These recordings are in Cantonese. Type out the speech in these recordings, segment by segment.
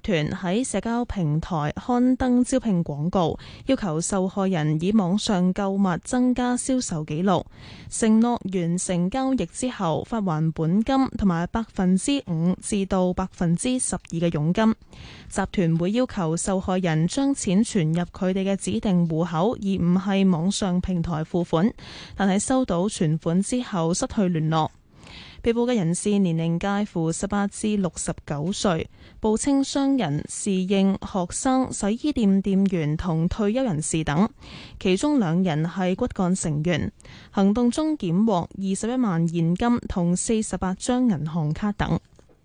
團喺社交平台刊登招聘廣告，要求受害人以網上購物增加銷售紀錄，承諾完成交易之後發還本金同埋5%至到12%嘅佣金。集團會要求受害人將錢存入佢哋嘅指定戶口，而唔係網上平台付款，但係收到存款之後失去聯絡。被捕嘅人士年齡介乎18至69歲，報稱商人、侍應、學生、洗衣店店員同退休人士等，其中2人係骨幹成員。行動中檢獲21萬現金同48張銀行卡等。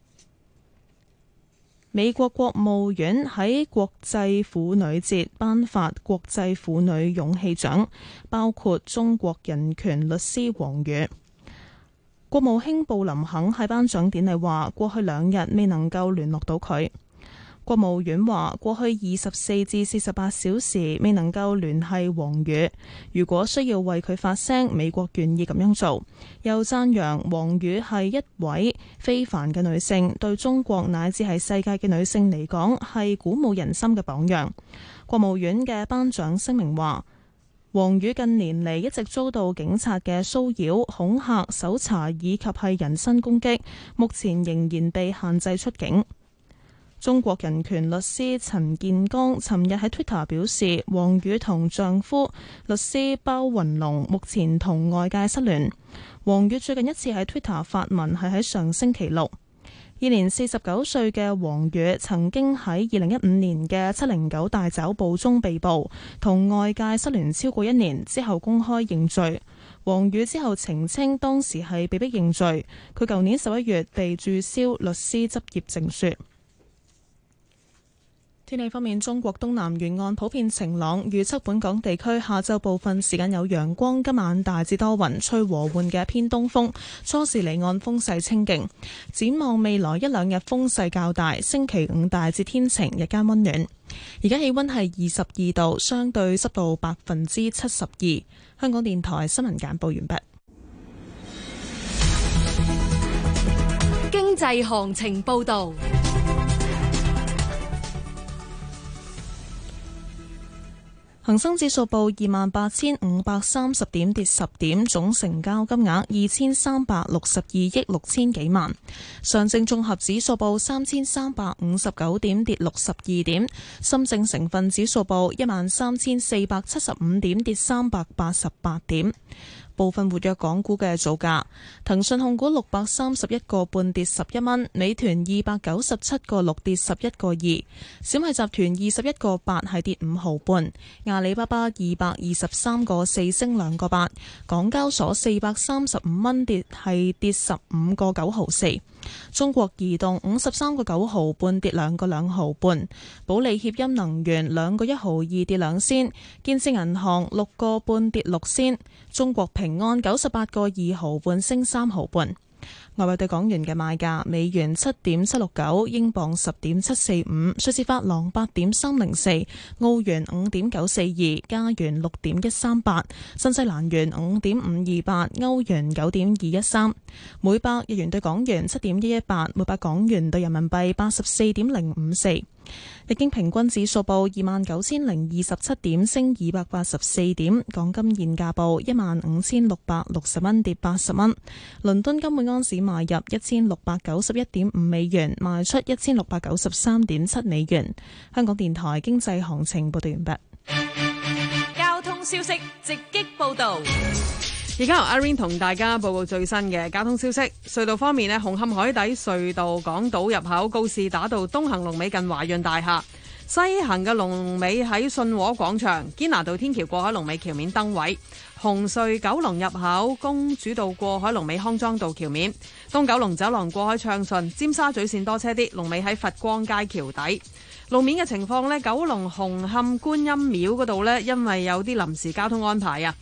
美國國務院喺國際婦女節頒發國際婦女勇氣獎，包括中國人權律師王宇。國務卿布林肯喺頒獎典禮話，過去2日未能夠聯絡到佢。國務院話，過去24至48小時未能夠聯繫王宇。如果需要為佢發聲，美國願意咁樣做。又讚揚王宇係一位非凡嘅女性，對中國乃至係世界嘅女性嚟講係鼓舞人心嘅榜樣。國務院嘅頒獎聲明話，王宇近年嚟一直遭到警察嘅騷擾、恐嚇、搜查以及係人身攻擊，目前仍然被限制出境。中國人權律師陳建剛尋日喺 Twitter 表示，王宇同丈夫律師包雲龍目前同外界失聯。王宇最近一次喺 Twitter 發文係喺上星期六。現年49歲嘅王宇曾經喺2015年嘅709大抓捕中被捕，同外界失聯超過1年之後公開認罪。王宇之後澄清當時係被迫認罪。佢舊年11月被註銷律師執業證書。天氣方面，中國東南沿岸普遍晴朗，預測本港地區下晝部分時間有陽光，今晚大致多雲，吹和緩嘅偏東風，初時離岸風勢清勁。展望未來1-2日風勢較大，星期5大致天晴，日間溫暖。而家氣溫係22度，相對濕度72%。香港電台新聞簡報完畢。 經濟行情報道。 恒生指數報28,530點，跌10點，總成交金額2362億6千幾萬。上證綜合指數報3359點，跌62點。深證成分指數報13475點，跌388點。部分活躍港股嘅造價：騰訊控股631個半跌11蚊，美團297個6跌11個2，小米集團21個8係跌5毫半，阿里巴巴223個4升2個8，港交所435蚊跌15個9毫4，中國移動53個9毫半跌2個2毫半，保利協鑫能源2個1毫2跌2仙，建設銀行6個半跌6仙，中國平安98個2毫半升3毫半。外匯對港元嘅賣價：美元7.769，英鎊10.745，瑞士法郎8.304，澳元5.942，加元6.138，新西蘭元5.528，歐元9.213，每百日元對港元7.118，每百港元對人民幣84.054。日經平均指數報29,027點，升284點。港金現價報15,660蚊，跌80蚊。倫敦金每盎司買入1,691.5美元，賣出1,693.7美元。香港電台經濟行情報道完畢。 交通消息直擊報道。 而家由阿 Rain 同大家報告最新嘅交通消息。隧道方面咧，紅磡海底隧道港島入口告士打道東行龍尾近華潤大廈，西行嘅龍尾喺信和廣場，堅拿道天橋過海龍尾橋面燈位。紅隧九龍入口公主道過海龍尾康莊道橋面，東九龍走廊過海暢順，尖沙咀線多車啲，龍尾喺佛光街橋底。路面嘅情況呢，九龍紅磡觀音廟嗰度呢，因為有啲臨時交通安排啊。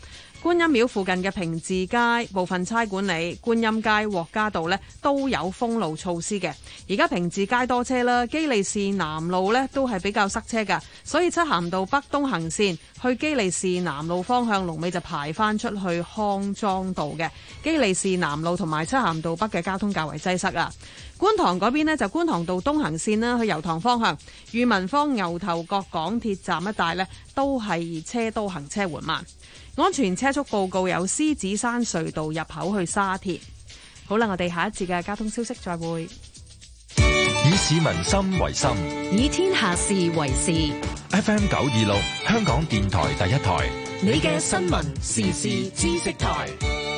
觀音廟附近嘅平治街、部分差館里、觀音街、獲嘉道呢都有封路措施嘅。而家平治街多車啦，基利士南路呢都係比較塞車㗎，所以漆咸道北東行線去基利士南路方向龍尾就排返出去康莊道嘅。基利士南路同埋漆咸道北嘅交通較為擠塞啊。觀塘嗰邊呢，就觀塘道東行線啦，去油塘方向、裕民坊牛頭角港鐵站一帶呢，都係車多行車緩慢。安全車速報告有獅子山隧道入口去沙田。好啦，我哋下一節嘅交通消息再會。 以市民心為心， 以天下事為事。 FM 926香港電台第一台， 你嘅新聞時事知識台。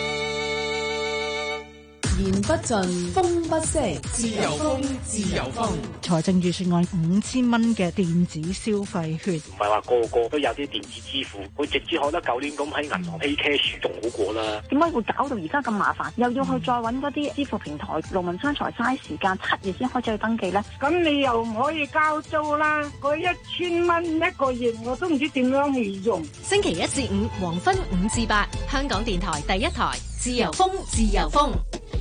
言不盡，風不息，自由風，自由風。 財政預算案5000蚊嘅電子消費券， 唔係話個個都有啲電子支付，佢直接可得舊年咁喺銀行 pay cash 仲好過啦。 點解會搞到而家咁麻煩？又要去再揾嗰啲支付平台，勞民傷財嘥時間，7月先開始去登記咧。 咁你又唔可以交租啦？嗰1000蚊一個月，我都唔知點樣去用。 星期1至5黃昏5至8，香港電台第一台，自由風，自由風。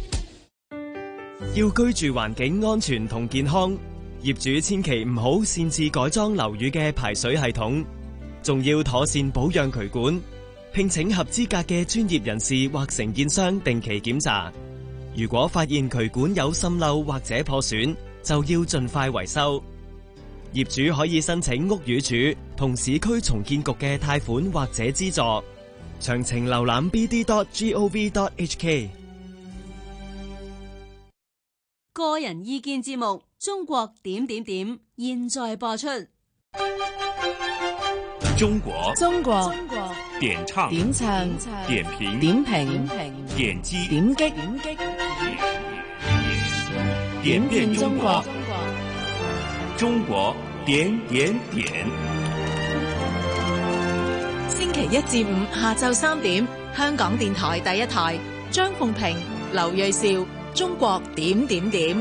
要居住環境安全同健康，業主千祈唔好擅自改裝樓宇嘅排水系統，仲要妥善保養渠管，聘請合資格嘅專業人士或承建商定期檢查。如果發現渠管有滲漏或者破損，就要盡快維修。業主可以申請屋宇署同市區重建局嘅貸款或者資助。詳情瀏覽 bd.gov.hk。 個人意見節目《中國點點點》現在播出。 中國點唱點評點擊點變中國，中國點點點。 星期1至5下晝3點，香港電台第一台，張鳳平、劉銳紹，中國點點點。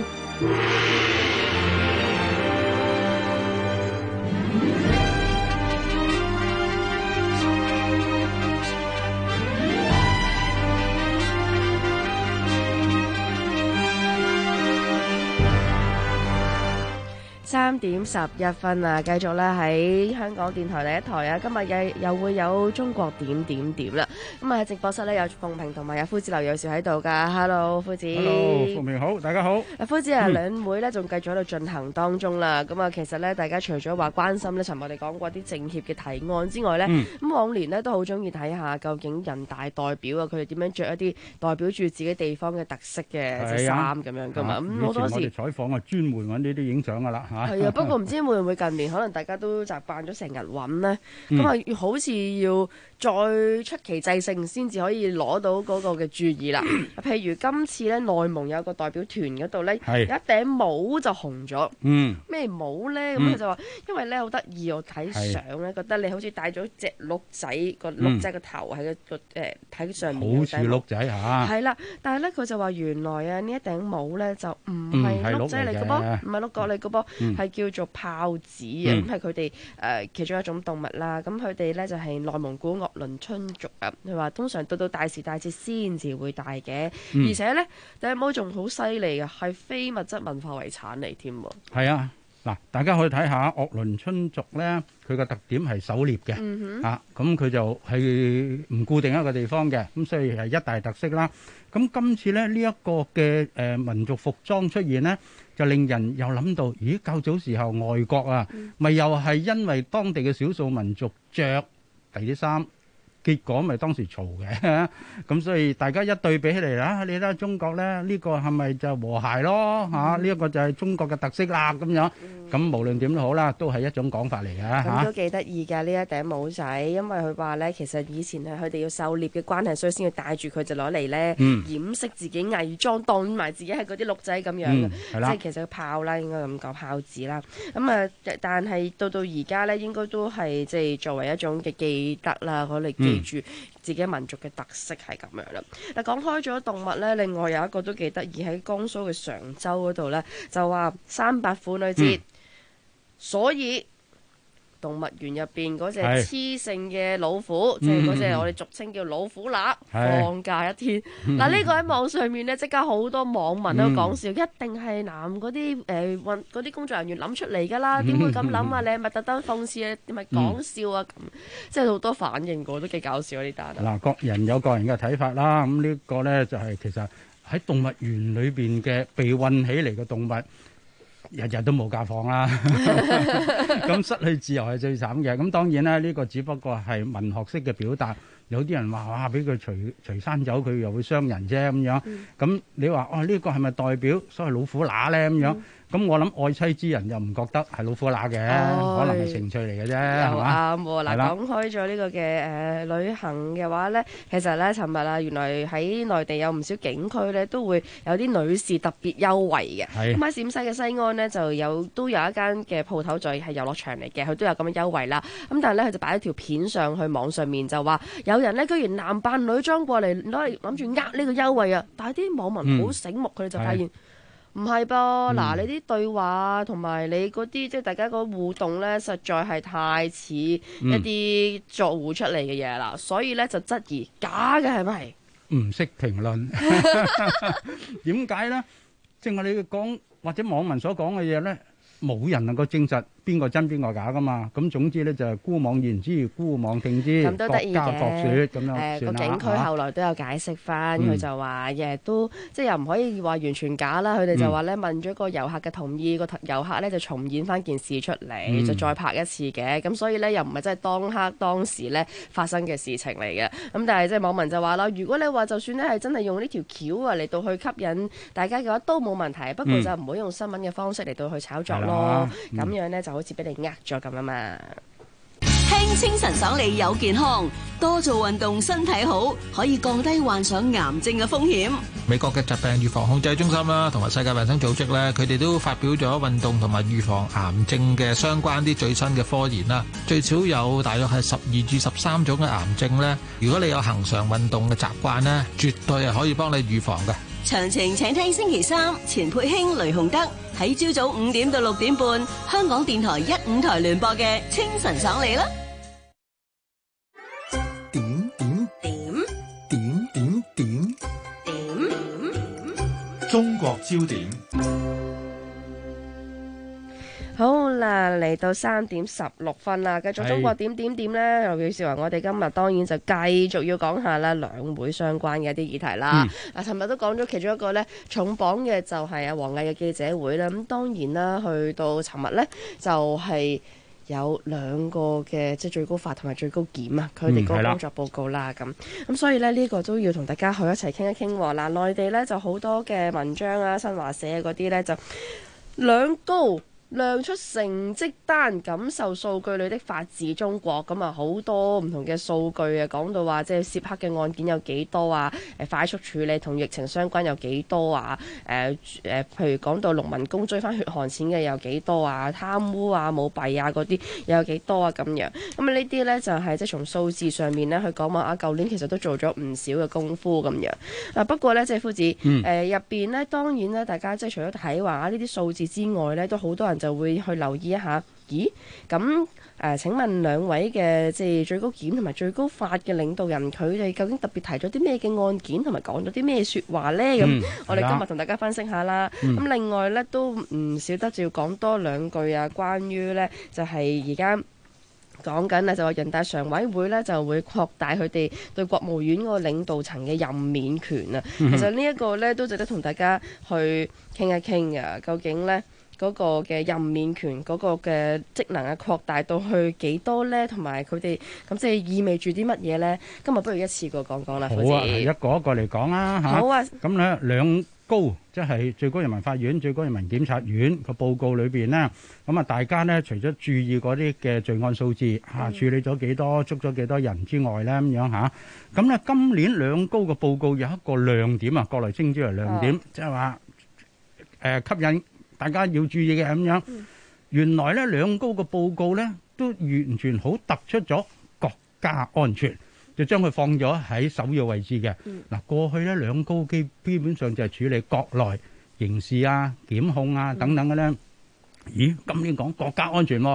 3點11分啊！繼續咧喺香港電台第一台啊！今日又會有中國點點點啦。咁啊，直播室咧有鳳平同埋有夫子劉銳紹喺度噶。Hello， 夫子。 Hello， 鳳平好，大家好。 夫子啊，兩會咧仲繼續喺度進行當中啦。咁啊，其實咧大家除咗話關心咧，尋日我哋講過啲政協嘅提案之外咧，咁往年咧都好中意睇下究竟人大代表啊，佢哋點樣着一啲代表住自己地方嘅特色嘅衫咁樣噶嘛。咁好多時我哋採訪啊，專門揾呢啲影相噶啦嚇。 係啊，不過唔知會唔會近年可能大家都習慣咗成日揾呢？咁啊好似要再出奇制勝先至可以攞到嗰個嘅注意啦。譬如今次咧內蒙有個代表團嗰度咧，有一頂帽就紅咗。咩帽咧？咁佢就話因為咧好得意，我睇相咧覺得你好似戴咗隻鹿仔，個鹿仔個頭喺個睇上面， 好似鹿仔嚇。 係啦，但係咧佢就話原來啊呢一頂帽咧就唔係鹿仔嚟嘅噃，唔係鹿角嚟嘅噃，係叫做豹子啊。咁係佢哋其中一種動物啦。咁佢哋咧就係內蒙古鄂倫春族啊。佢話通常到大時大節先至會戴嘅，而且咧頂帽仲好犀利嘅，係非物質文化遺產嚟添。 係啊，嗱，大家可以睇下鄂倫春族咧，佢個特點係狩獵嘅，咁佢就係唔固定一個地方嘅，咁所以係一大特色啦。咁今次咧呢一個嘅民族服裝出現咧，就令人又諗到，咦？較早時候外國啊，咪又係因為當地嘅少數民族着第啲衫，結果咪當時嘈嘅。咁所以大家一對比起嚟啦，你睇下中國咧，呢個係咪就和諧咯？嚇，呢一個就係中國嘅特色啦，咁樣。咁無論點都好啦，都係一種講法嚟嘅嚇。 咁都幾得意㗎呢一頂帽仔，因為佢話咧，其實以前係佢哋要狩獵嘅關係，所以先要戴住佢就攞嚟咧掩飾自己偽裝，當埋自己係嗰啲鹿仔咁樣嘅，即係其實個豹啦，應該咁講豹子啦。咁啊，但係到而家咧，應該都係即係作為一種嘅記得啦，可嚟記住自己民族嘅特色係咁樣啦。嗱，講開咗動物咧，另外有一個都幾得意，喺江蘇嘅常州嗰度咧，就話3八婦女節。所以動物園入邊嗰隻雌性嘅老虎，即係嗰隻我哋俗稱叫老虎乸，放假一天。嗱呢個喺網上面咧，即刻好多網民都講笑，一定係男嗰啲嗰啲工作人員諗出嚟㗎啦，點會咁諗啊？你係咪特登諷刺啊？定係講笑啊？咁即係好多反應過，都幾搞笑呢單。 嗱，各人有各人嘅睇法啦。咁呢個咧就係其實喺動物園裏邊嘅被運起嚟嘅動物，日日都冇假放啦。咁失去自由係最慘嘅。咁當然啦，呢個只不過係文學式嘅表達。有啲人話哇，俾佢隨山走，佢又會傷人啫咁樣。咁你話哦，呢個係咪代表所謂老虎乸咧咁樣？咁我諗愛妻之人又唔覺得係老虎乸嘅，可能係情趣嚟嘅啫，係嘛？啱喎。嗱，講開咗呢個嘅旅行嘅話咧，其實咧，尋日啊，原來喺內地有唔少景區咧，都會有啲女士特別優惠嘅。咁喺陝西嘅西安咧，都有一間嘅鋪頭就係遊樂場嚟嘅，佢都有咁嘅優惠啦。咁但係咧，佢就擺一條片上去網上面，就話有人咧居然男扮女裝過嚟諗住呢個優惠啊！但係啲網民好醒目，佢哋就發現。唔係噃，嗱你啲對話同埋你嗰啲即係大家個互動咧，實在係太似一啲作糊出嚟嘅嘢啦，所以咧就質疑假嘅係咪？唔識評論，點解咧？正係你講或者網民所講嘅嘢咧，冇人能夠證實邊個真邊個假噶嘛。咁總之咧就係孤妄言之，孤妄聽之，各家各說咁樣。個景區後來都有解釋翻，佢就話都即係又唔可以話完全假啦。佢哋就話咧問咗個遊客嘅同意，個遊客咧就重演翻件事出嚟，就再拍一次嘅。咁所以咧又唔係真係當刻當時咧發生嘅事情嚟嘅。咁但係即係網民就話啦，如果你話就算咧係真係用呢條橋啊嚟到去吸引大家嘅話，都冇問題。不過就唔好用新聞嘅方式嚟到去炒作咯。咁樣咧就好似俾你呃咗咁啊嘛。 聽清晨爽利有健康，多做運動身體好，可以降低患上癌症嘅風險。 美國嘅疾病預防控制中心啦，同埋世界衛生組織咧，佢哋都發表咗運動同埋預防癌症嘅相關啲最新嘅科研啦。最少有大約係12至13種嘅癌症咧，如果你有恆常運動嘅習慣咧，絕對係可以幫你預防嘅。 詳情請聽星期三錢佩興、雷洪德喺朝早5點到6點半，香港電台15台聯播嘅清晨爽利啦。 中國焦點。 好啦，嚟到3點16分啦，繼續中國點咧，劉宇兆話我哋今日當然就繼續要講下啦，兩會相關嘅一啲議題啦。尋日都講咗其中一個咧重磅嘅就係王毅嘅記者會啦。咁當然啦，去到尋日咧就係有兩個嘅即係最高法同埋最高檢啊，佢哋嗰個工作報告啦。咁所以咧呢個都要同大家去一齊傾一傾喎。嗱，內地咧就好多嘅文章啊，新華社嗰啲咧就兩高亮出成績單，感受數據裏的法治中國。咁啊好多唔同嘅數據啊，講到話即係涉黑嘅案件有幾多啊，快速處理同疫情相關有幾多啊，譬如講到農民工追翻血汗錢嘅有幾多啊，貪污啊舞弊啊嗰啲又有幾多啊咁樣。咁啊呢啲呢，就係即係從數字上面呢去講話啊，舊年其實都做咗唔少嘅功夫咁樣。不過呢，即係夫子入邊呢，當然呢，大家即係除咗睇話呢啲數字之外呢，都好多人就會去留意一下，咦？咁請問兩位嘅即係最高檢同埋最高法嘅領導人，佢哋究竟特別提咗啲咩嘅案件，同埋講咗啲咩説話呢？咁我哋今日同大家分析下啦。咁另外呢，都唔少得就要講多兩句啊，關於呢，就係而家講緊啊，就話人大常委會呢就會擴大佢哋對國務院嗰個領導層嘅任免權啊。其實呢一個呢，都值得同大家去傾一傾嘅，究竟呢嗰個嘅任免權嗰個嘅職能啊，擴大到去幾多呢？同埋佢哋咁即係意味住啲乜嘢呢？今日不如一次過講講啦。 好啊，一個一個嚟講啦嚇。好啊。咁咧兩高即係最高人民法院、最高人民檢察院個報告裏邊呢，咁啊大家呢，除咗注意嗰啲嘅罪案數字嚇，處理咗幾多、捉咗幾多人之外呢，咁樣嚇。咁咧今年兩高嘅報告有一個亮點啊，國內稱之為亮點，即係話吸引大家要注意嘅咁樣。原來咧兩高嘅報告咧都完全好突出咗國家安全，就將佢放咗喺首要位置嘅。嗱，過去咧兩高基本上就係處理國內刑事啊、檢控啊等等嘅咧。咦，今年講國家安全喎，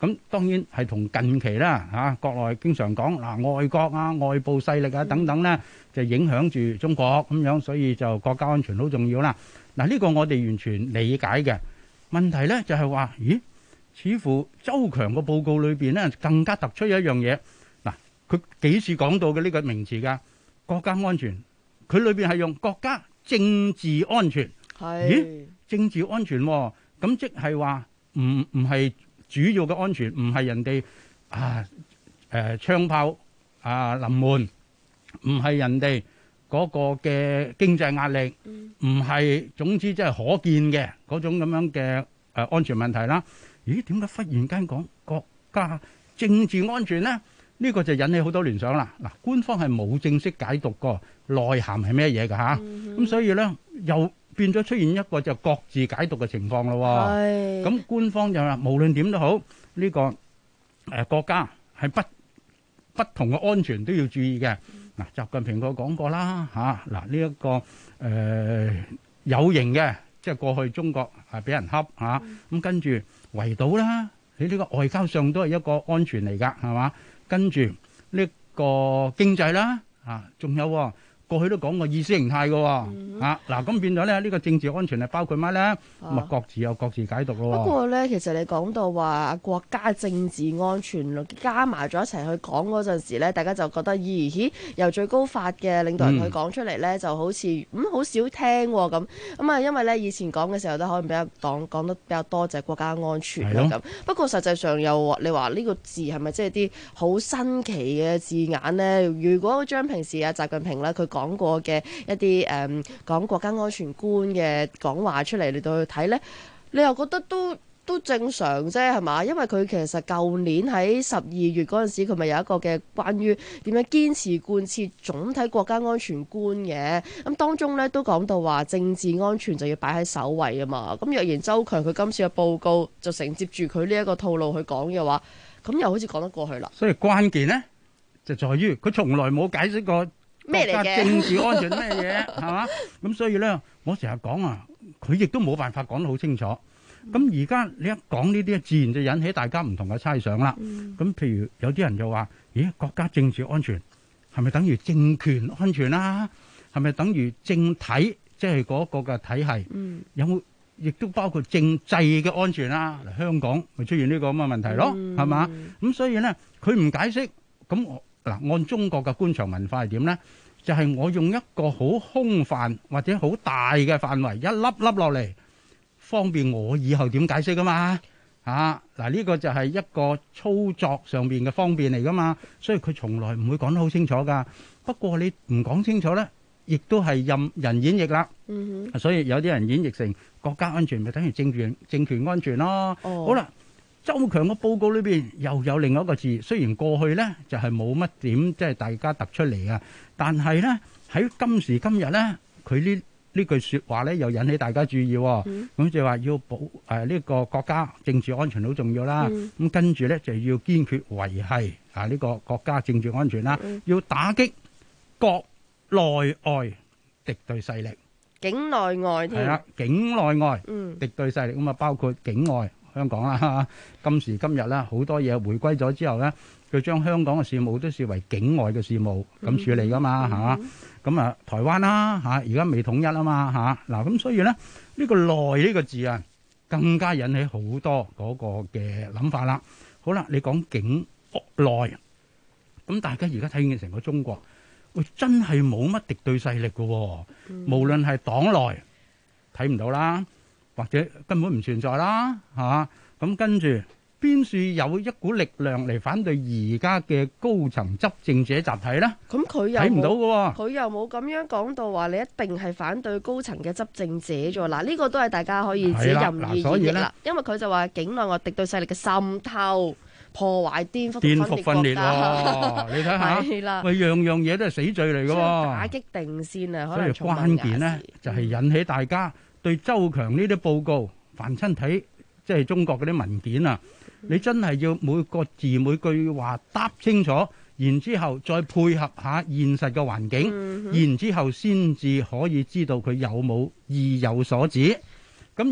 咁當然係同近期啦嚇，國內經常講外國啊、外部勢力啊等等咧，就影響住中國咁樣，所以就國家安全好重要啦。呢個我哋完全理解嘅。問題咧就係話，咦？似乎周強個報告裏邊咧更加突出一樣嘢。佢幾時講到嘅呢個名詞㗎？國家安全，佢裏邊係用國家政治安全。咦？政治安全喎，咁即係話唔係主要嘅安全，唔係人哋槍炮臨門，唔係人哋嗰個嘅經濟壓力，唔係總之即係可見嘅嗰種咁樣嘅安全問題啦。咦？點解忽然間講國家政治安全呢？呢個就引起好多聯想啦。官方係冇正式解讀過內涵係咩嘢㗎嚇，咁所以咧又變咗出現一個就各自解讀嘅情況咯。咁官方就話無論點都好，呢個國家係不同嘅安全都要注意嘅。習近平佢講過啦嚇，呢一個有形嘅，即係過去中國係俾人恰嚇，咁跟住圍堵啦，你呢個外交上都係一個安全嚟㗎，係嘛？跟住呢個經濟啦，仲有過去都講過意識形態嘅，咁變咗咧呢個政治安全係包括乜咧？咁啊各自有各自解讀咯。 不過咧，其實你講到話國家政治安全加埋咗一齊去講嗰陣時咧，大家就覺得咦由最高法嘅領導人去講出嚟咧，就好似好少聽喎咁啊，因為咧以前講嘅時候都可能比較講得比較多就係國家安全啦咁。不過實際上又你話呢個字係咪即係啲好新奇嘅字眼咧？如果將平時習近平咧佢講過嘅一啲講國家安全觀嘅講話出嚟嚟到去睇咧，你又覺得都正常啫係嘛？因為佢其實舊年喺12月嗰陣時，佢咪有一個嘅關於點樣堅持貫徹總體國家安全觀嘅，咁當中咧都講到話政治安全就要擺喺首位啊嘛。咁若然周強佢今次嘅報告就承接住佢呢一個套路去講嘅話，咁又好似講得過去啦。 所以關鍵咧就在於佢從來冇解釋過咩嚟嘅政治安全咩嘢係嘛？咁所以咧，我成日講佢亦都冇辦法講得好清楚。咁而家你一講呢啲，自然就引起大家唔同嘅猜想啦。咁譬如有啲人就話：咦，國家政治安全係咪等於政權安全啦？係咪等於政體，即係嗰個嘅體系？有冇亦都包括政制嘅安全啦？香港咪出現呢個咁嘅問題咯，係嘛？咁所以咧，佢唔解釋咁。按中國嘅官場文化係點呢？就係我用一個好空泛或者好大嘅範圍，一粒粒落嚟，方便我以後點解釋㗎嘛？呢個就係一個操作上邊嘅方便嚟㗎嘛。所以佢從來唔會講得好清楚㗎。不過你唔講清楚呢，亦都係任人演繹啦。所以有啲人演繹成國家安全咪等於政權安全咯。好啦。周強嘅報告裏邊又有另外一個字，雖然過去呢就係冇乜點即係大家突出嚟啊，但係呢喺今時今日呢，佢呢句説話呢又引起大家注意。咁就話要保呢個國家政治安全好重要啦。咁跟住呢就要堅決維係呢個國家政治安全啦，要打擊國內外敵對勢力， 境內外添。係啦， 境內外敵對勢力咁啊，包括境外。香港啦，今時今日啦，好多嘢回歸咗之後咧，佢將香港嘅事務都視為境外嘅事務咁處理噶嘛，係嘛？咁啊，台灣啦嚇，而家未統一啊嘛嚇，嗱咁所以咧，呢個內呢個字啊，更加引起好多嗰個嘅諗法啦。好啦，你講境內，咁大家而家睇見成個中國，喂，真係冇乜敵對勢力嘅喎，無論係黨內睇唔到啦。或者根本唔存在啦，咁跟住邊處有一股力量嚟反對而家嘅高層執政者集體咧？咁佢又睇唔到嘅喎， 佢又冇咁樣講到話你一定係反對高層嘅執政者啫。嗱，呢個都係大家可以自己任意演繹啦。因為佢就話境內外敵對勢力嘅滲透、破壞、顛覆分裂喎。你睇下， 喂，樣樣嘢都係死罪嚟嘅喎。 打擊定先啊，可能所以關鍵咧就係引起大家對周強呢啲報告，凡親睇即係中國嗰啲文件啊，你真係要每個字每句話答清楚，然之後再配合下現實嘅環境，然之後先至可以知道佢有冇意有所指。咁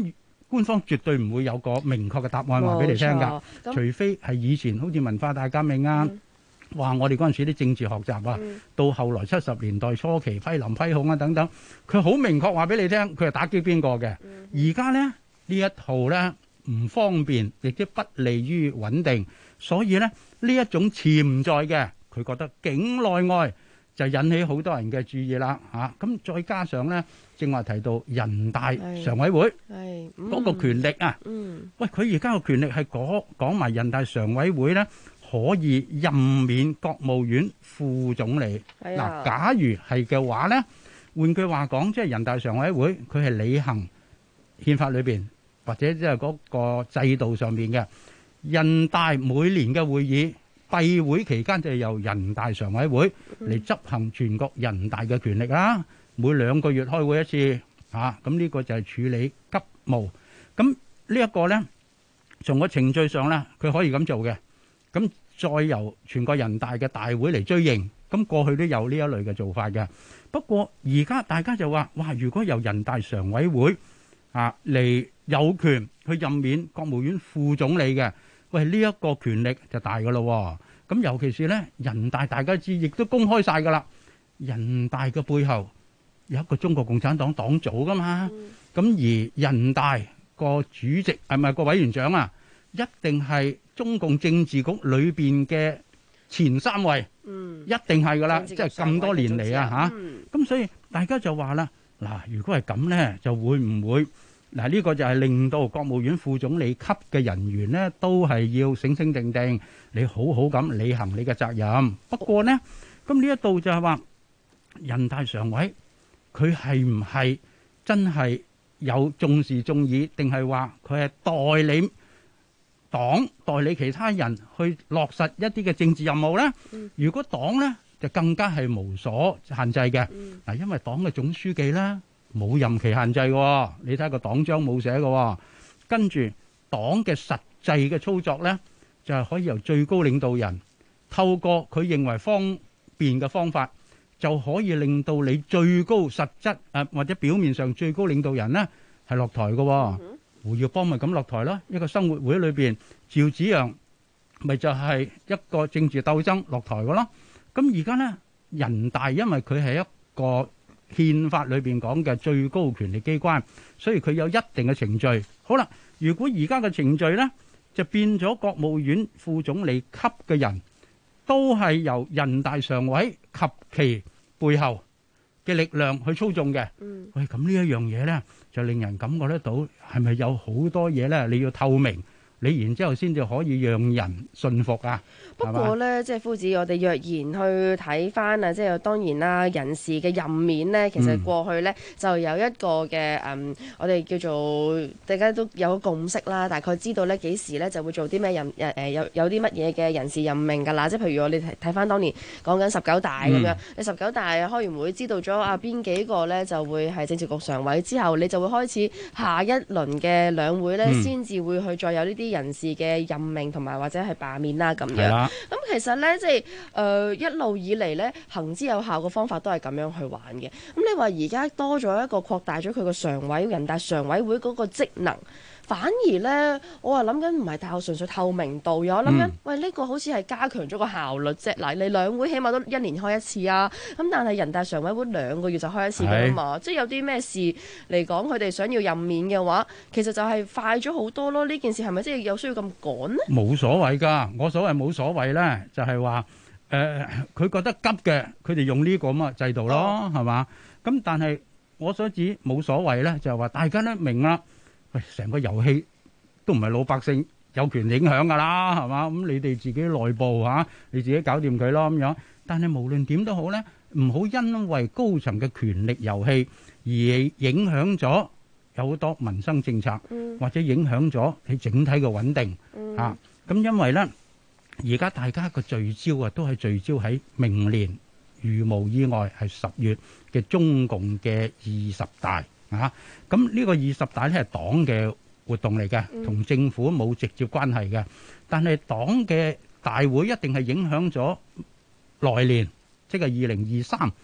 官方絕對唔會有個明確嘅答案話俾你聽㗎，除非係以前好似文化大革命啊。話我哋嗰陣時啲政治學習啊，到後來70年代初期批林批孔啊等等，佢好明確話俾你聽，佢係打擊邊個嘅。而家呢一套呢唔方便，亦都不利於穩定，所以呢一種潛在嘅，佢覺得境內外就引起好多人嘅注意啦嚇。咁再加上呢，正話提到人大常委會嗰個權力啊，喂，佢而家個權力係講埋人大常委會呢。可以任免國務院副總理。嗱，假如係嘅話呢，換句話講，即係人大常委會佢係履行憲法裏邊或者即係嗰個制度上面嘅人大每年嘅會議閉會期間就係由人大常委會嚟執行全國人大嘅權力啦。每2個月開會一次嚇，咁呢個就係處理急務。咁呢一個呢，從個程序上呢，佢可以咁做嘅。咁再由全國人大嘅大會嚟追認，咁過去都有呢一類嘅做法嘅。不過而家大家就話，哇！如果由人大常委會嚟有權去任免國務院副總理嘅，喂，呢一個權力就大噶咯。咁尤其是呢，人大大家知，亦都公開晒噶啦。人大嘅背後有一個中國共產黨黨組噶嘛。咁而人大個主席係咪個委員長啊？一定係中共政治局裏邊嘅前3位，一定係噶啦，即係咁多年嚟啊嚇。咁所以大家就話啦，嗱，如果係咁呢，就會唔會嗱呢個就係令到國務院副總理級嘅人員呢，都係要醒醒定定，你好好咁履行你嘅責任。不過呢，咁呢一度就係話人大常委佢係唔係真係有重視眾議，定係話佢係代理黨代理其他人去落實一啲嘅政治任務呢？如果黨呢，就更加係無所限制嘅。嗱，因為黨嘅總書記呢，冇任期限制嘅，你睇下個黨章冇寫嘅。跟住黨嘅實際嘅操作呢，就係可以由最高領導人透過佢認為方便嘅方法，就可以令到你最高實質或者表面上最高領導人呢係落台嘅。胡耀邦咪咁落台咯，一個生活會裏邊，趙紫陽咪就係一個政治鬥爭落台嘅咯。咁而家呢，人大因為佢係一個憲法裏邊講嘅最高權力機關，所以佢有一定嘅程序。好啦，如果而家嘅程序呢，就變咗國務院副總理級嘅人都係由人大常委及其背後嘅力量去操縱嘅。喂，咁呢一樣嘢呢，就令人感覺得到係咪有好多嘢呢？你要透明，你然之後先至可以讓人信服啊。 不過呢，即係夫子，我哋若然去睇翻啊，即係當然啦，人事嘅任免呢，其實過去呢就有一個嘅我哋叫做大家都有個共識啦，大概知道呢幾時呢就會做啲咩有啲乜嘢嘅人事任命㗎啦。即係譬如我哋睇翻當年講緊19大咁樣，你19大開完會知道咗邊幾個呢就會係政治局常委之後，你就會開始下一輪嘅兩會呢，先至會去再有呢啲人事嘅任命同埋或者係罷免啦咁樣。咁其實咧，即係一路以嚟咧，行之有效嘅方法都係咁樣去玩嘅。咁你話而家多咗一個擴大咗佢個常委人大常委會嗰個職能，反而咧，我話諗緊唔係太純粹透明度，有我諗緊，喂呢個好似係加強咗個效率啫。嗱，你兩會起碼都1年開一次啊，咁但係人大常委會2個月就開一次㗎嘛，即係有啲咩事嚟講，佢哋想要任免嘅話，其實就係快咗好多咯。呢件事係咪即係有需要咁趕呢？冇所謂㗎，我所謂冇所謂咧，就係話佢覺得急嘅，佢哋用呢個咁嘅制度咯，係嘛？咁但係我所指冇所謂咧，就係話大家都明啦。喂，成個遊戲都唔係老百姓有權影響㗎啦，係嘛？咁你哋自己內部嚇，你自己搞掂佢咯咁樣。但係無論點都好咧，唔好因為高層嘅權力遊戲而影響咗有好多民生政策，或者影響咗你整體嘅穩定嚇。咁因為咧，而家大家個聚焦啊，都係聚焦喺明年如無意外係10月嘅中共嘅20大。咁呢個20大咧係黨嘅活動嚟嘅，同政府冇直接關係嘅。但係黨嘅大會一定係影響咗來年，即係2023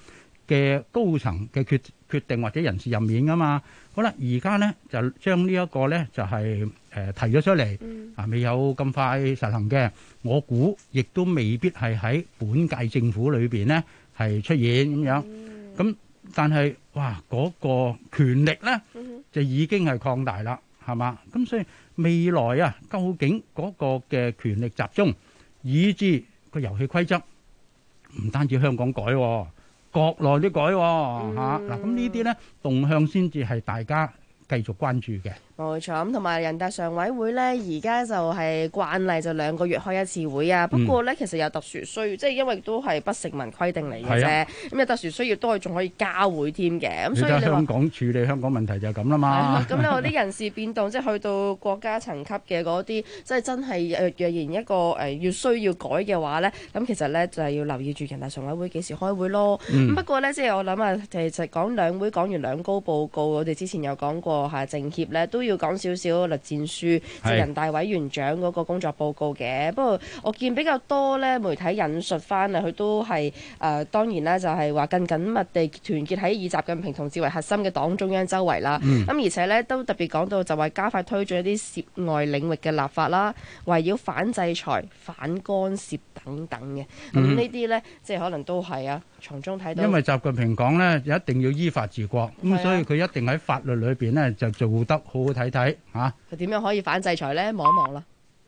嘅高層嘅決定或者人事任免噶嘛。好啦，而家咧就將呢一個咧就係提咗出嚟，未有咁快實行嘅，我估亦都未必係喺本屆政府裏邊咧係出現咁樣。咁但係哇，嗰個權力咧就已經係擴大啦，係嘛？咁所以未來啊，究竟嗰個嘅權力集中，以至個遊戲規則唔單止香港改，國內都改嚇嗱。咁呢啲咧動向先至係大家繼續關注嘅。 冇錯，咁同埋人大常委會呢，而家就係慣例就2個月開一次會啊。不過呢，其實有特殊需要，即係因為都係不成文規定嚟嘅啫。咁有特殊需要都係仲可以加會添嘅。咁所以你話香港處理香港問題就係咁啦嘛。 咁你話啲人事變動，即係去到國家層級嘅嗰啲，即係真係若然一個要需要改嘅話呢，咁其實呢，就係要留意住人大常委會幾時開會咯。不過呢，即係我諗啊，其實講兩會講完兩高報告，我哋之前有講過係政協呢都要講少少栗戰書，即係人大委員長嗰個工作報告嘅。不過我見比較多咧媒體引述翻啊，佢都係當然啦，就係話更緊密地團結喺以習近平同志為核心嘅黨中央周圍啦。咁而且咧都特別講到就話加快推進一啲涉外領域嘅立法啦，圍繞反制裁、反干涉等等嘅。咁呢啲咧即係可能都係啊，從中睇到。 因為習近平講咧，一定要依法治國，咁所以佢一定喺法律裏邊咧就做得好好睇睇嚇。 佢點樣可以反制裁呢？望一望啦。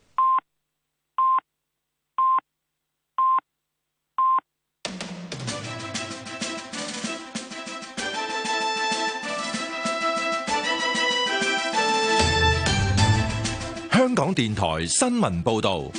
香港電台新聞報導。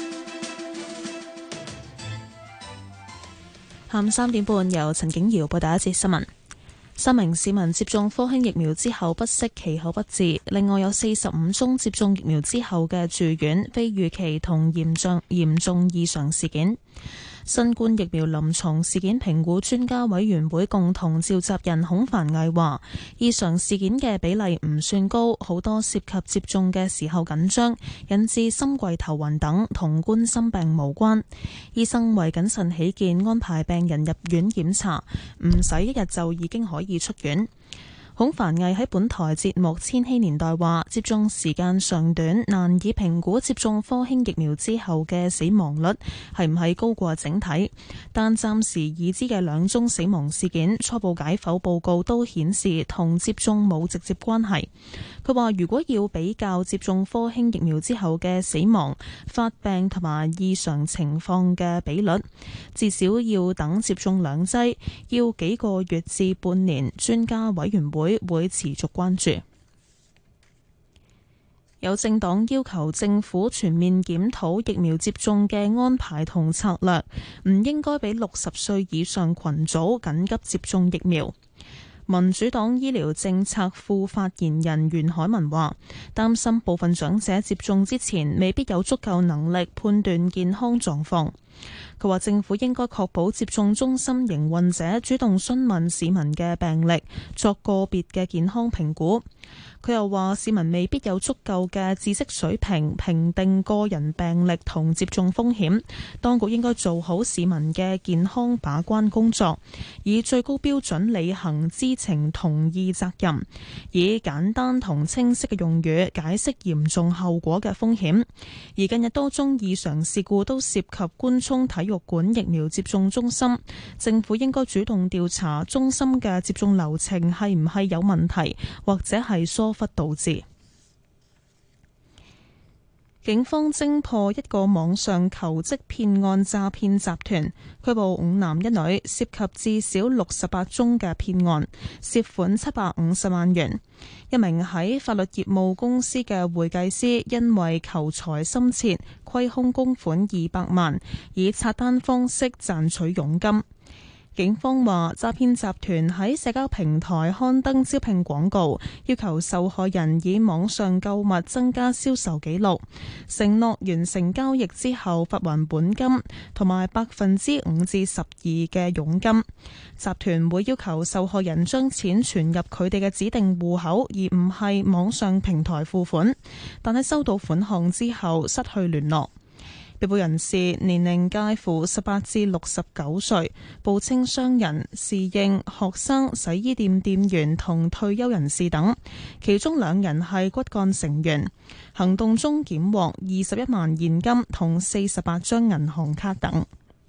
下午3點半，由陳景瑤報第一節新聞。3名市民接種科興疫苗之後不適其後不治，另外有45宗接種疫苗之後嘅住院非預期同嚴重異常事件。新冠疫苗臨床事件評估專家委員會共同召集人孔繁毅話，異常事件嘅比例唔算高，好多涉及接種嘅時候緊張，引致心悸頭暈等，同冠心病無關。醫生為謹慎起見，安排病人入院檢查，唔使1日就已經可以出院。孔繁毅喺本台節目《千禧年代》話，接種時間尚短，難以評估接種科興疫苗之後嘅死亡率係唔係高過整體。但暫時已知嘅2宗死亡事件，初步解剖報告都顯示同接種冇直接關係。佢話如果要比較接種科興疫苗之後嘅死亡、發病同埋異常情況嘅比率，至少要等接種2劑，要幾個月至半年。專家委員會持續關注。有政黨要求政府全面檢討疫苗接種嘅安排同策略，唔應該俾60歲以上群組緊急接種疫苗。民主黨醫療政策副發言人袁海文話，擔心部分長者接種之前未必有足夠能力判斷健康狀況。佢話政府應該確保接種中心營運者主動詢問市民嘅病歷，作個別嘅健康評估。佢又話市民未必有足夠嘅知識水平評定個人病歷同接種風險，當局應該做好市民嘅健康把關工作，以最高標準履行知情同意責任，以簡單同清晰嘅用語解釋嚴重後果嘅風險。而近日多宗異常事故都涉及官涌體育館疫苗接種中心，政府應該主動調查中心嘅接種流程係唔係有問題，或者係疏忽導致。警方偵破一個網上求職騙案詐騙集團，拘捕5男1女，涉及至少68宗嘅騙案，涉款750萬元。一名喺法律業務公司嘅會計師，因為求財心切，虧空公款200萬，以刷單方式賺取佣金。警方話，詐騙集團喺社交平台刊登招聘廣告，要求受害人以網上購物增加銷售記錄，承諾完成交易之後發還本金同埋5%至12%嘅佣金。集團會要求受害人將錢存入佢哋嘅指定戶口，而唔係網上平台付款，但喺收到款項之後失去聯絡。 被捕人士年齡介乎18至69歲，報稱商人、侍應、學生、洗衣店店員同退休人士等，其中2人係骨幹成員。行動中檢獲21萬現金同48張銀行卡等。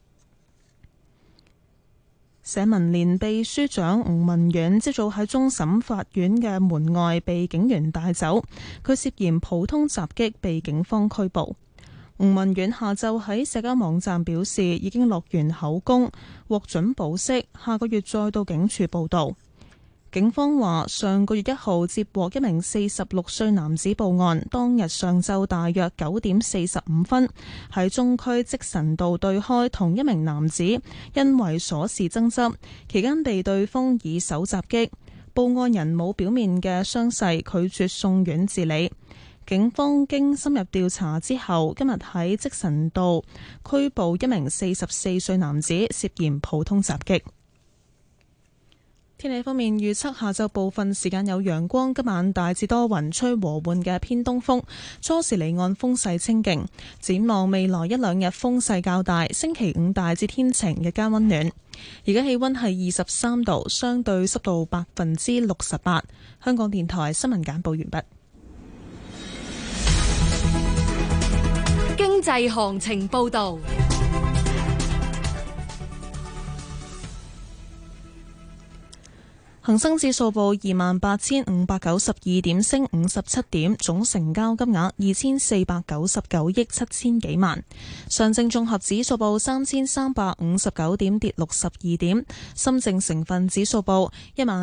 社民連秘書長吳文遠朝早喺終審法院嘅門外被警員帶走，佢涉嫌普通襲擊被警方拘捕。吳文遠下晝喺社交網站表示已經落完口供，獲准保釋，下個月再到警署報到。警方話上個月1號接獲一名46歲男子報案，當日上晝大約9點45分喺中區積臣道對開同一名男子因為瑣事爭執，期間被對方以手襲擊，報案人冇表面嘅傷勢，拒絕送院治理。警方經深入調查之後，今日喺積臣道拘捕一名44歲男子，涉嫌普通襲擊。天氣方面預測，下晝部分時間有陽光，今晚大致多雲，吹和緩嘅偏東風，初時離岸風勢清勁。展望未來1-2日風勢較大，星期5大致天晴，日間溫暖。而家氣溫係23度，相對濕度68%。香港電台新聞簡報完畢。 經濟行情報道。 恒生指數報28,592點，升57點，總成交金額2499億7千幾萬。上證綜合指數報3359點，跌62點。深證成分指數報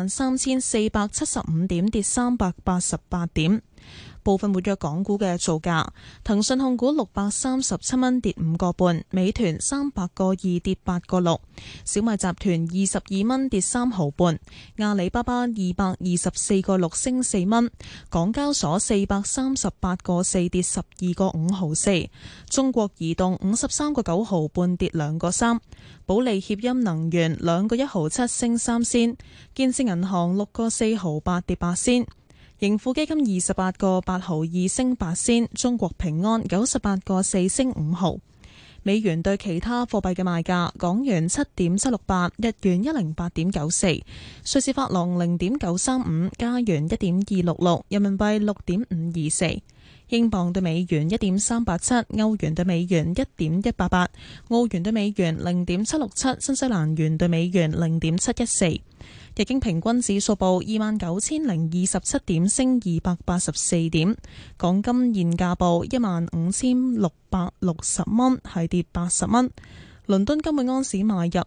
13,475點，跌388點。部分活躍港股嘅造價：騰訊控股637蚊，跌5個半；美團300個2，跌8個6；小米集團22蚊，跌3毫半；阿里巴巴224個6，升4蚊；港交所438個4，跌12個5毫4；中國移動53個9毫半，跌2個3；保利協鑫能源2個1毫7，升3仙；建設銀行6個4毫8，跌8仙。盈富基金28個8毫2，升8仙，中國平安98個4，升5毫。美元對其他貨幣嘅賣價：港元7.768，日元108.94，瑞士法郎0.935，加元1.266，人民幣6.524，英鎊對美元1.387，歐元對美元1.188，澳元對美元0.767，新西蘭元對美元0.714。日經平均指數報29,027點，升284點。港金現價報15,660蚊，係跌80蚊。倫敦金每盎司買入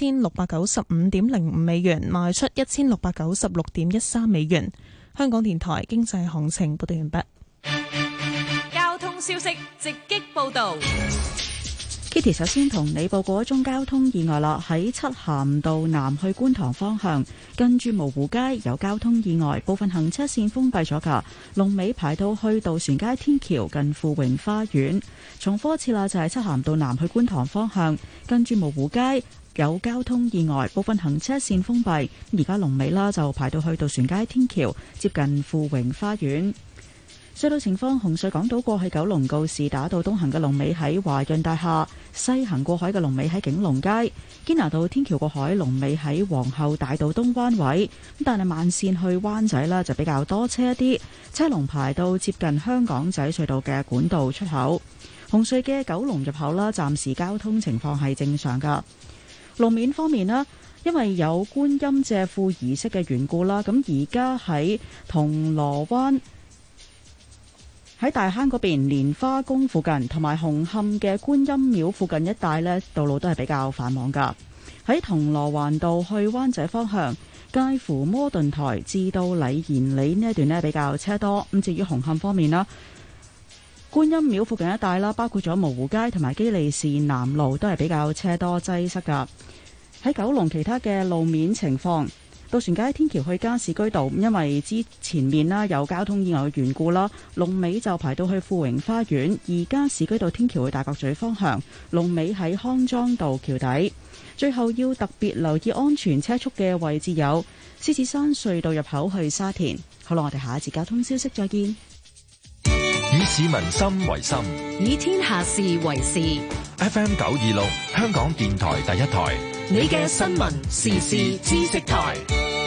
1695.05美元，賣出1696.13美元。香港電台經濟行情報道完畢。 交通消息直擊報道。 Kitty 首先同你報告一宗交通意外啦，喺漆咸道南去觀塘方向，近住蕪湖街有交通意外，部分行車線封閉咗㗎，龍尾排到去渡船街天橋近富榮花園。重複一次啦，就係漆咸道南去觀塘方向，近住蕪湖街有交通意外，部分行車線封閉，而家龍尾啦就排到去渡船街天橋接近富榮花園。隧道情況：紅隧港島過去九龍告士打道東行嘅龍尾喺華潤大廈，西行過海嘅龍尾喺景隆街；堅拿道天橋過海龍尾喺皇后大道東灣位。但係慢線去灣仔啦就比較多車一啲，車龍排到接近香港仔隧道嘅管道出口。紅隧嘅九龍入口啦，暫時交通情況係正常噶。路面方面啦，因為有觀音借庫儀式嘅緣故啦，咁而家喺銅鑼灣。喺大坑嗰邊蓮花宮附近同埋紅磡嘅觀音廟附近一帶呢，道路都係比較繁忙噶。喺銅鑼灣道去灣仔方向，介乎摩頓台至到禮賢里呢一段呢比較車多。咁至於紅磡方面啦，觀音廟附近一帶啦，包括咗蕪湖街同埋基利士南路都係比較車多擠塞噶。喺九龍其他嘅路面情況。渡船街天橋去加士居道，因為之前面啦有交通意外嘅緣故啦，龍尾就排到去富榮花園；而加士居道天橋去大角咀方向，龍尾喺康莊道橋底。最後要特別留意安全車速嘅位置有獅子山隧道入口去沙田。好啦，我哋下一節交通消息再見。 以市民心為心， 以天下事為事。 FM 926，香港電台第一台， 你嘅新聞時事知識台。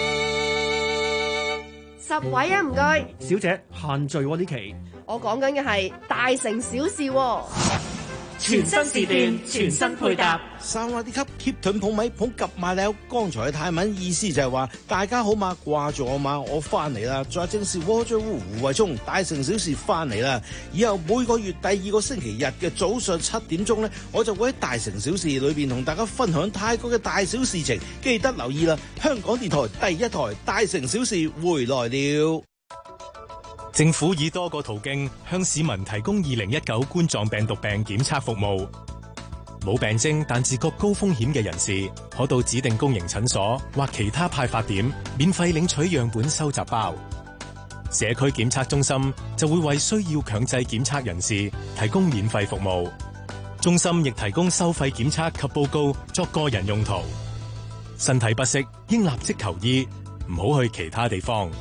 10位啊，唔該。 小姐，限聚喎呢期。 我講緊嘅係大城小事喎。 全新時段，全新配搭。 三話啲級 keep 盾捧米捧及馬了。剛才嘅泰文意思就係話大家好嘛，掛住我嘛，我翻嚟啦。再正是窩將胡慧聰大城小事翻嚟啦。以後每個月第2個星期日嘅早上7點鐘呢，我就會喺大城小事裏邊同大家分享泰國嘅大小事情，記得留意啦。香港電台第一台大城小事回來了。 政府以多個途徑向市民提供2019冠狀病毒病檢測服務。冇病徵但自覺高風險嘅人士，可到指定公營診所或其他派發點免費領取樣本收集包。社區檢測中心就會為需要強制檢測人士提供免費服務。中心亦提供收費檢測及報告作個人用途。身體不適應立即求醫，唔好去其他地方。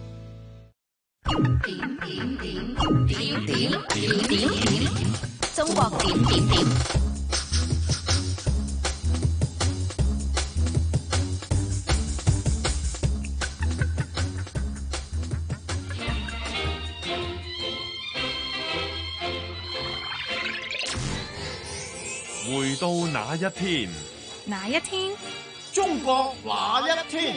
中國點點點。 回到那一天， 哪一天？ 中國那一天。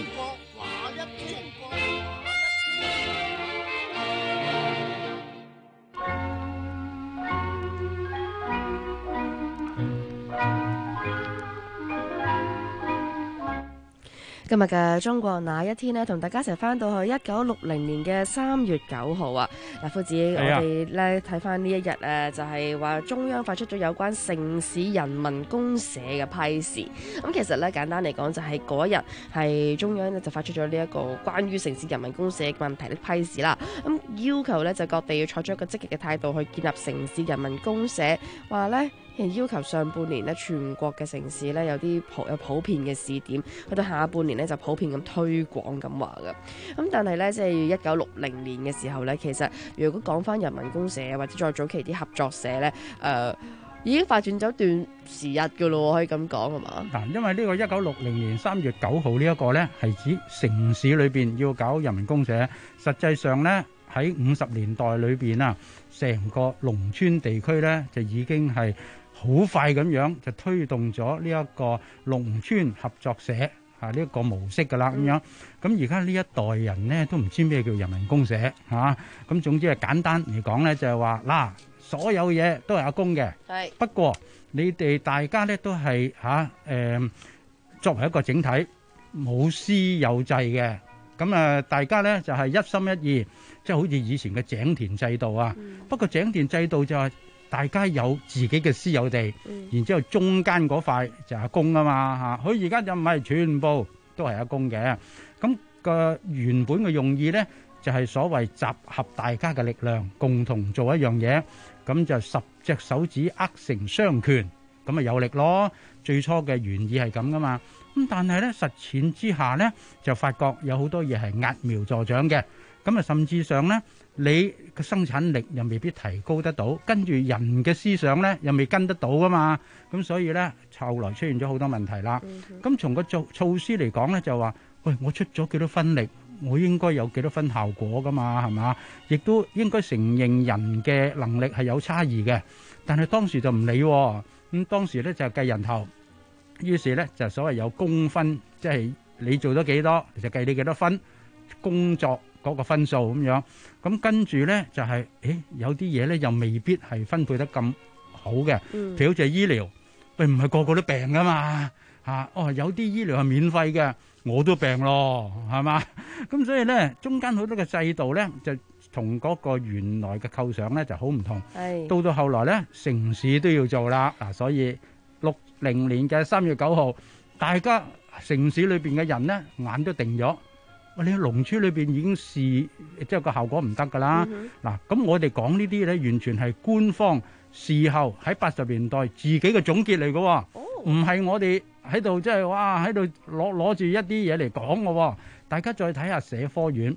今日嘅中國那一天呢，同大家一齊翻到去1960年嘅3月9號啊！嗱，夫子，我哋咧睇翻呢一日就係話中央發出咗有關城市人民公社嘅批示。咁其實咧簡單嚟講，就係嗰一日係中央咧就發出咗呢一個關於城市人民公社嘅問題的批示啦。咁要求咧就各地要採取一個積極嘅態度去建立城市人民公社，話咧要求上半年咧全國嘅城市咧有啲普遍嘅試點，去到下半年咧就普遍咁推廣咁話嘅。咁但係咧即係1960年嘅時候咧，其實如果講翻人民公社或者再早期啲合作社咧，已經發展咗段時日㗎咯，可以咁講係嘛？ 嗱，因為呢個1960年3月9號呢一個咧係指城市裏邊要搞人民公社，實際上咧喺50年代裏邊啊，成個農村地區咧就已經係好快咁樣就推動咗呢一個農村合作社呢一個模式㗎啦咁樣。咁而家呢一代人咧都唔知咩叫人民公社嚇。咁總之係簡單嚟講咧就係話嗱，所有嘢都係阿公嘅。係。不過你哋大家咧都係作為一個整體，冇私有制嘅。咁大家咧就係一心一意，即係好似以前嘅井田制度啊。不過井田制度就係大家有自己嘅私有地，然之後中間嗰塊就係阿公啊嘛嚇。佢而家就唔係全部都係阿公嘅。咁個原本嘅用意咧，就係所謂集合大家嘅力量，共同做一樣嘢。咁就10隻手指握成雙拳，咁咪有力咯。最初嘅原意係咁噶嘛。咁但係咧實踐之下咧，就發覺有好多嘢係揠苗助長嘅。咁啊，甚至上咧，你嘅生產力又未必提高得到，跟住人嘅思想咧又未跟得到噶嘛。咁所以咧，後來出現咗好多問題啦。咁從個措施嚟講咧，就話喂，我出咗幾多分力，我應該有幾多分效果噶嘛，係嘛？亦都應該承認人嘅能力係有差異嘅。但係當時就唔理喎。咁當時咧就計人頭，於是咧就所謂有工分，即係你做咗幾多就計你幾多分工作嗰個分數咁樣。咁跟住咧就係有啲嘢咧又未必係分配得咁好嘅。譬如好似係醫療，喂，唔係個個都病噶嘛嚇。有啲醫療係免費嘅，我都病咯，係嘛？咁所以咧中間好多嘅制度咧就同嗰個原來嘅構想咧就好唔同。到後來咧城市都要做啦嗱，所以60年嘅3月9號，大家城市裏邊嘅人咧眼都定咗。喂，你喺農村裏邊已經即係個效果唔得噶啦。嗱，咁我哋講呢啲咧，完全係官方事後喺80年代自己嘅總結嚟嘅，唔係我哋喺度即係哇喺度攞住一啲嘢嚟講嘅。大家再睇下社科院，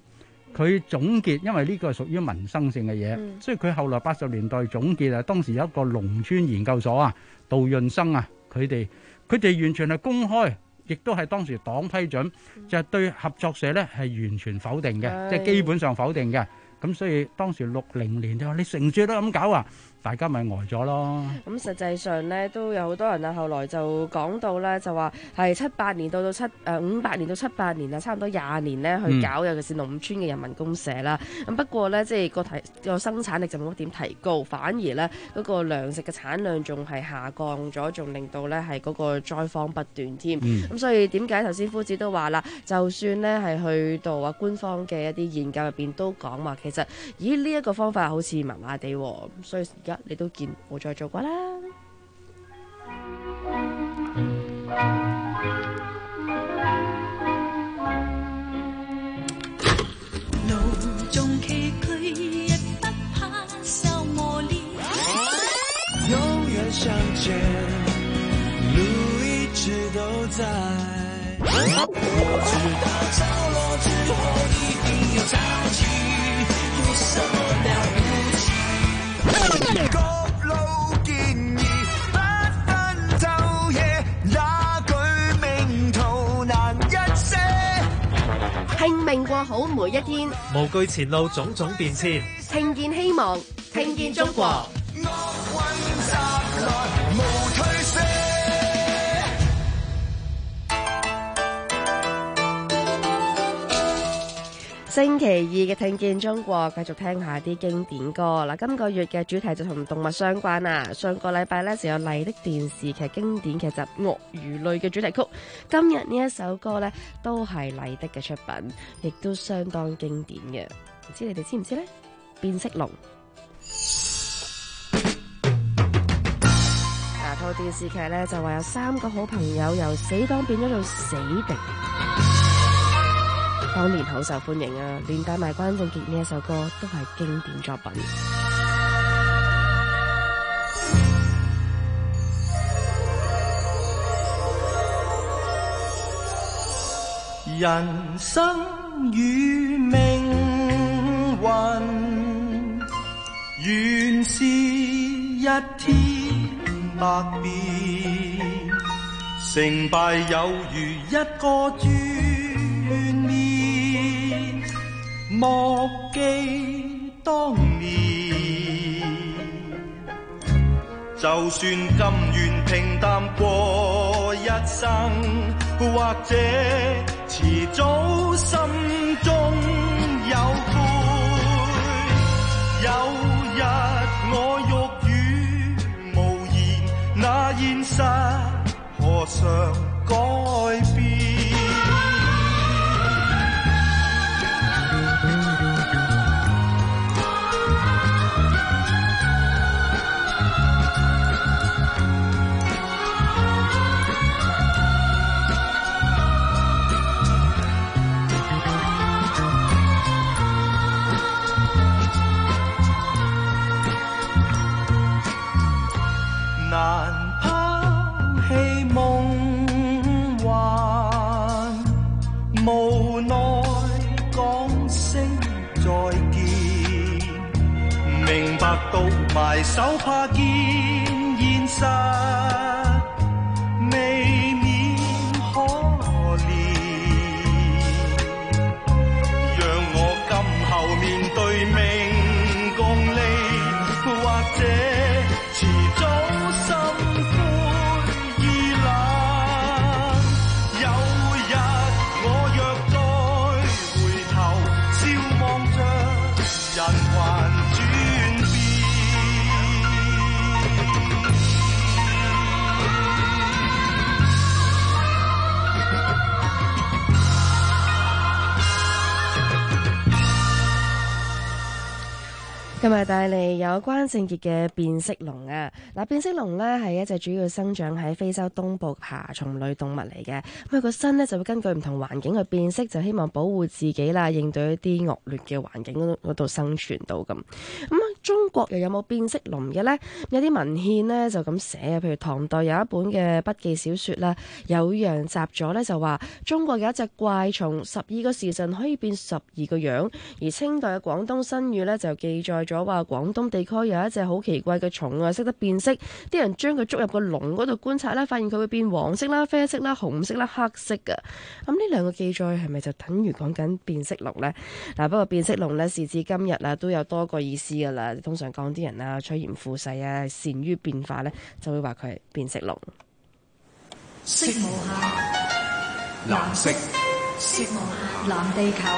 佢總結，因為呢個係屬於民生性嘅嘢，所以佢後來80年代總結啊，當時有一個農村研究所啊，杜潤生啊，佢哋完全係公開，亦都係當時黨批准，就係對合作社咧係完全否定嘅，即係基本上否定嘅。咁所以當時60年就話你成處都咁搞啊，大家咪呆咗咯。 咁實際上呢，都有好多人啊，後來就講到呢，就話係58年到58年到78年啊，差唔多20年呢去搞，尤其是農村嘅人民公社啦。咁不過呢，即係個生產力就冇乜點提高，反而呢嗰個糧食嘅產量仲係下降咗，仲令到呢係嗰個災荒不斷添。咁所以點解頭先夫子都話啦，就算呢係去到啊官方嘅一啲研究入邊都講話，其實咦呢一個方法好似麻麻地，所以而家你都見冇再做過啦。 路中崎嶇亦不怕受磨練，永遠向前，路一直都在。我知道潮落之後一定有潮起，有什麼了不起？各路建議不分晝夜，那句名圖難一些。 拼命過好每一天， 無懼前路種種變遷， 聽見希望，聽見中國。星期二嘅聽見中國，繼續聽下啲經典歌啦。今個月嘅主題就同動物相關啦。上個禮拜呢，就有麗的電視劇經典劇集《鱷魚淚》嘅主題曲。今日呢一首歌呢，都係麗的嘅出品，亦都相當經典嘅。唔知你哋知唔知呢？變色龍套電視劇呢，就話有3個好朋友由死黨變咗做死敵。當年好受歡迎啊，連帶埋關正傑呢一首歌都係經典作品。 人生與命運原是一天百變，成敗有如一個轉念，莫記當年。就算甘願平淡過一生，或者遲早心中有悔。有日我欲語無言，那現實何嘗改變？無奈講聲再見，明白到埋手怕見現實，未免可憐。讓我今後面對命共利，或者遲早心灰意冷。有日我若再回頭，笑望着人還轉變。 今日帶嚟有關正傑嘅變色龍啊！嗱，變色龍呢係一隻主要生長喺非洲東部爬蟲類動物嚟嘅。咁佢個身呢就會根據唔同環境去變色，就希望保護自己啦，應對一啲惡劣嘅環境嗰度生存到咁。 中國又有冇變色龍嘅呢？有啲文獻呢就咁寫啊，譬如唐代有一本嘅筆記小說啦，《酉陽雜俎》呢就話中國有一隻怪蟲，12個時辰可以變12個樣。而清代嘅廣東新語呢就記載咗話廣東地區有一隻好奇怪嘅蟲啊，識得變色，啲人將佢捉入個籠嗰度觀察咧，發現佢會變黃色啦、啡色啦、紅色啦、黑色嘅。咁呢兩個記載係咪就等於講緊變色龍呢？嗱，不過變色龍呢，時至今日啊都有多個意思噶啦。通常講啲人啊趨炎附勢啊，善於變化呢，就會話佢係變色龍。 色無限，藍色，色無限，藍地球。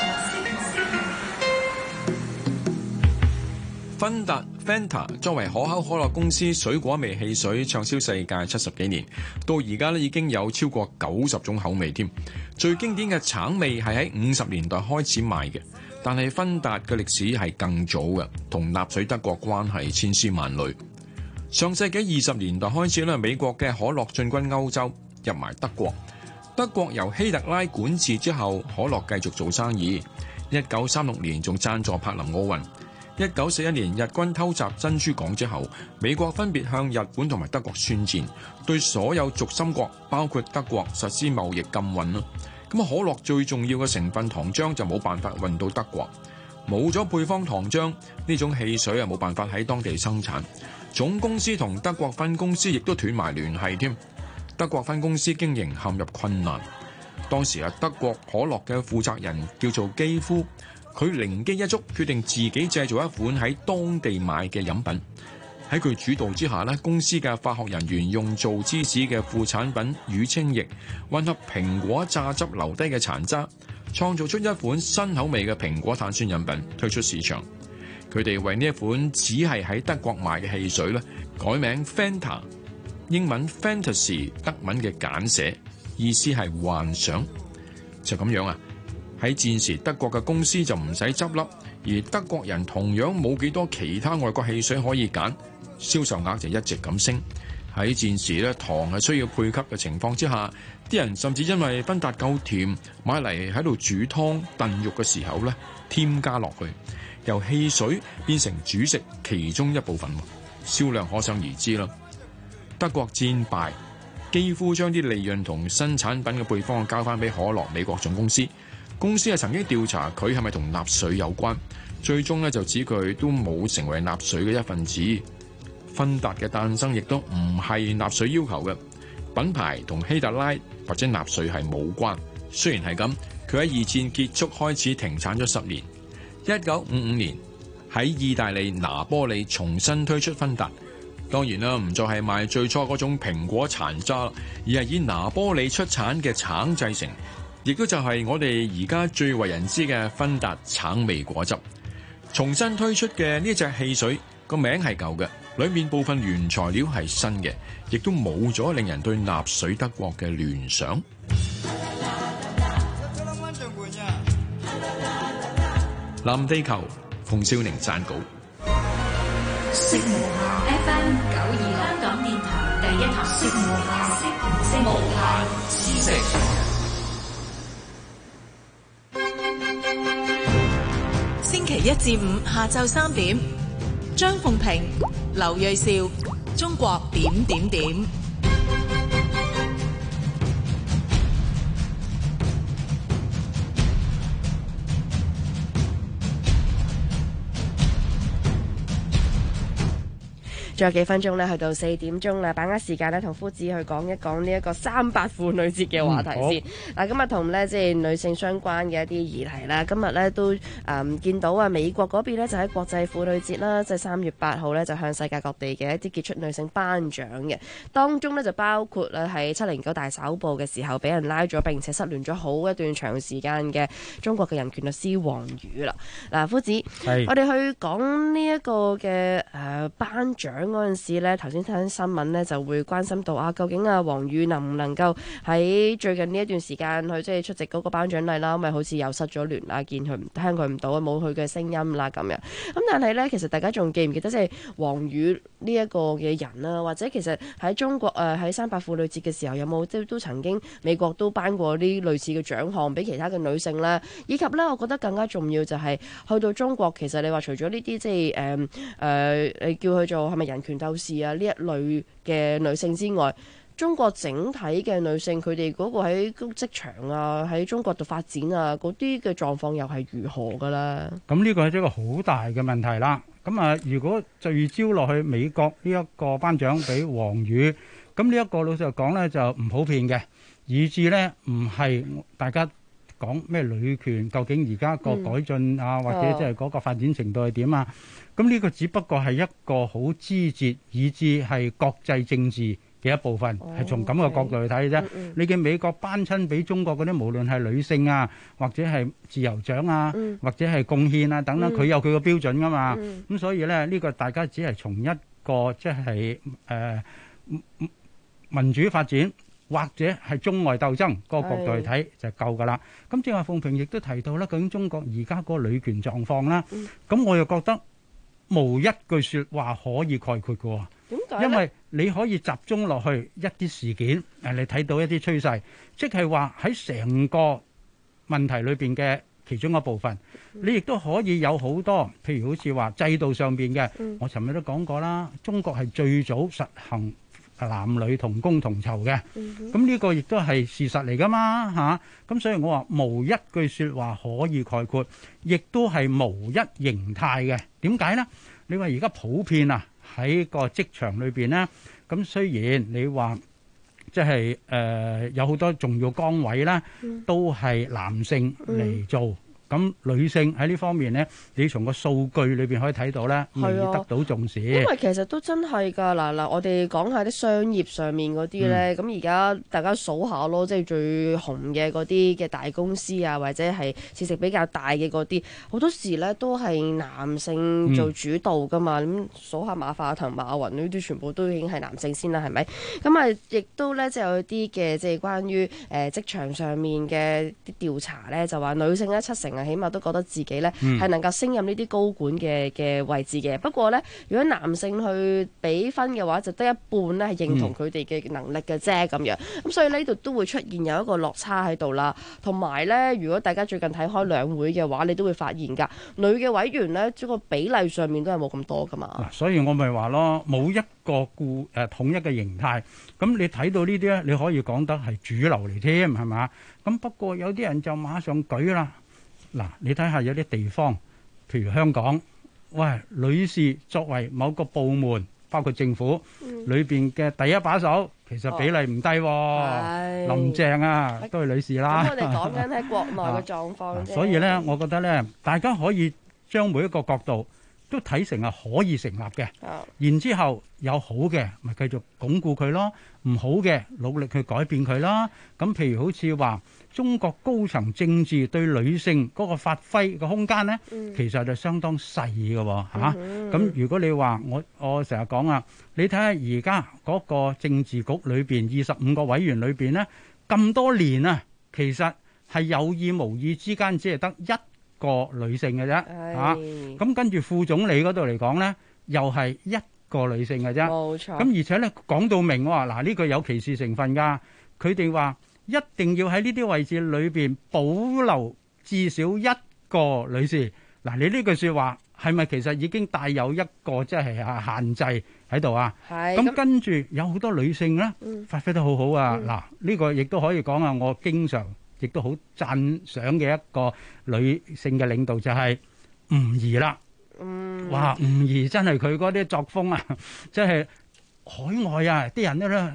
芬達 Fanta 作為可口可樂公司水果味汽水暢銷世界70幾年，到而家已經有超過90種口味添。最經典嘅橙味係喺50年代開始賣嘅，但係芬達嘅歷史係更早嘅，同納粹德國關係千絲萬縷。上世紀20年代開始咧，美國嘅可樂進軍歐洲，入埋德國。德國由希特拉管治之後，可樂繼續做生意。1936年仲贊助柏林奧運。1941年日軍偷襲珍珠港之後，美國分別向日本同埋德國宣戰，對所有軸心國包括德國實施貿易禁運啦。咁可樂最重要嘅成分糖漿就冇辦法運到德國，冇咗配方糖漿，呢種汽水啊冇辦法喺當地生產。總公司同德國分公司亦都斷埋聯繫添，德國分公司經營陷入困難。當時德國可樂嘅負責人叫做基夫。佢靈機一觸，決定自己製造一款喺當地賣嘅飲品。喺佢主導之下，公司嘅化學人員用做芝士嘅副產品乳清液，混合蘋果榨汁留低嘅殘渣，創造出一款新口味嘅蘋果碳酸飲品推出市場。佢哋為呢一款只係喺德國賣嘅汽水改名 Fanta， 英文 Fantasy， 德文嘅簡寫，意思係幻想。就咁樣啊！喺戰時，德國嘅公司就唔使執笠，而德國人同樣冇幾多其他外國汽水可以揀，銷售額就一直咁升。喺戰時糖係需要配給嘅情況之下，啲人甚至因為芬達夠甜，買嚟喺度煮湯燉肉嘅時候添加落去，由汽水變成主食其中一部分，銷量可想而知啦。德國戰敗，幾乎將啲利潤同新產品嘅配方交翻俾可樂美國總公司。公司曾經調查佢係咪同納粹有關，最終就指佢都冇成為納粹嘅一份子。芬達嘅誕生亦都唔係納粹要求嘅，品牌同希特拉或者納粹係冇關。雖然係咁，佢喺二戰結束開始停產咗10年。1955年喺意大利拿波里重新推出芬達，當然啦，唔再係賣最初嗰種蘋果殘渣，而係以拿波里出產嘅橙製成。亦都就係我哋而家最為人知嘅芬達橙味果汁。重新推出嘅呢隻汽水個名係舊嘅，裏面部分原材料係新嘅，亦都冇咗令人對納粹德國嘅聯想。藍地球，馮少寧撰稿。 色無限 FM 92香港電台第一台，色無限知識。 星期一至五下晝3點，張鳳平、劉銳紹，中國點點點。 仲有幾分鐘去到4點鐘啦，把握時間同夫子去講一講呢一個38婦女節嘅話題先。嗱，今日同即係女性相關嘅一啲議題啦。今日都見到啊，美國嗰邊就喺國際婦女節啦，即係3月8號就向世界各地嘅一啲傑出女性頒獎嘅。當中就包括喺709大搜捕嘅時候俾人拉咗並且失聯咗好一段長時間嘅中國嘅人權律師王宇啦。嗱，夫子，我哋去講呢一個嘅頒獎嗰陣時咧，頭先睇緊新聞咧，就會關心到究竟王羽能唔能夠喺最近呢一段時間去即係出席嗰個頒獎禮啦，咁咪好似又失咗聯啦，見佢聽佢唔到，冇佢嘅聲音啦咁樣。咁但係咧，其實大家仲記唔記得即係王羽呢一個嘅人啦？或者其實喺中國喺3·8婦女節嘅時候，有冇即係都曾經美國都頒過啲類似嘅獎項俾其他嘅女性咧？以及咧，我覺得更加重要就係去到中國，其實你話除咗呢啲即係你叫佢做係咪人權鬥士啊呢一類嘅女性之外，中國整體嘅女性佢哋嗰個喺職場啊，喺中國度發展啊，嗰啲嘅狀況又係如何㗎啦？ 咁呢個係一個好大嘅問題啦。咁如果聚焦落去美國呢一個頒獎俾王羽，咁呢一個老實講咧就唔普遍嘅，以至咧唔係大家講咩女權究竟而家個改進或者即係嗰個發展程度係點啊？咁呢個只不過係一個好枝節，以至係國際政治嘅一部分，係從咁嘅角度去睇啫。你嘅美國頒親俾中國嗰啲，無論係女性啊，或者係自由獎啊，或者係貢獻啊等等，佢有佢個標準噶嘛。咁所以咧，呢個大家只係從一個即係民主發展，或者係中外鬥爭嗰個角度去睇就夠㗎啦。咁正話鳳萍亦都提到啦，究竟中國而家嗰個女權狀況啦，咁我又覺得無一句説話可以概括嘅喎。點解？因為你可以集中落去一啲事件，你睇到一啲趨勢，即係話喺成個問題裏邊嘅其中一部分，你亦都可以有好多，譬如好似話制度上邊嘅，我尋日都講過啦，中國係最早實行男女同工同酬嘅，咁呢個亦都係事實嚟噶嘛嚇，咁所以我話無一句説話可以概括，亦都係無一形態嘅。點解呢？你話而家普遍喺個職場裏邊呢，咁雖然你話即係有好多重要崗位呢，都係男性嚟做。咁女性喺呢方面呢，你從個數據裏邊可以睇到咧，未得到重視。因為其實都真係㗎，嗱，我哋講下啲商業上面嗰啲咧，咁而家大家數下咯，即係最紅嘅嗰啲嘅大公司啊，或者係市值比較大嘅嗰啲，好多時咧都係男性做主導㗎嘛。咁數下馬化騰、馬雲呢啲，全部都已經係男性先啦，係咪？咁亦都咧，即係有啲嘅即係關於職場上面嘅啲調查咧，就話女性咧70%起碼都覺得自己咧係能夠升任呢啲高管嘅位置嘅。不過咧，如果男性去比分嘅話，就得一半咧係認同佢哋嘅能力嘅啫咁樣。咁所以呢度都會出現有一個落差喺度啦。同埋咧，如果大家最近睇開兩會嘅話，你都會發現㗎，女嘅委員咧，個比例上面都係冇咁多㗎嘛。 所以我咪話咯，冇一個統一嘅形態。咁你睇到呢啲咧，你可以講得係主流嚟添，係嘛？咁不過有啲人就馬上舉啦。嗱，你睇下有啲地方，譬如香港，喂，女士作為某個部門，包括政府裏邊嘅第一把手，其實比例唔低喎。林鄭都係女士啦。咁我哋講緊喺國內嘅狀況啫。所以咧，我覺得咧，大家可以將每一個角度都睇成係可以成立嘅。然之後有好嘅，咪繼續鞏固佢咯；唔好嘅，努力去改變佢啦。咁譬如好似話，中國高層政治對女性嗰個發揮嘅空間呢，其實就相當細嘅喎嚇。咁如果你話我成日講你睇下而家嗰個政治局裏邊25個委員裏邊呢，咁多年其實係有意無意之間只係得一個女性嘅啫嚇。咁跟住副總理嗰度嚟講呢，又係一個女性嘅啫。冇錯。咁而且呢，講到明喎，嗱，呢個有歧視成分㗎。佢哋話一定要喺呢啲位置裏邊保留至少一個女士。嗱，你呢句説話係咪其實已經帶有一個即係限制喺度啊？係。咁跟住有好多女性咧，發揮得好好啊！嗱，呢個亦都可以講我經常亦都好讚賞嘅一個女性嘅領導就係吳儀啦。哇，吳儀真係佢嗰啲作風即係海外啲人咧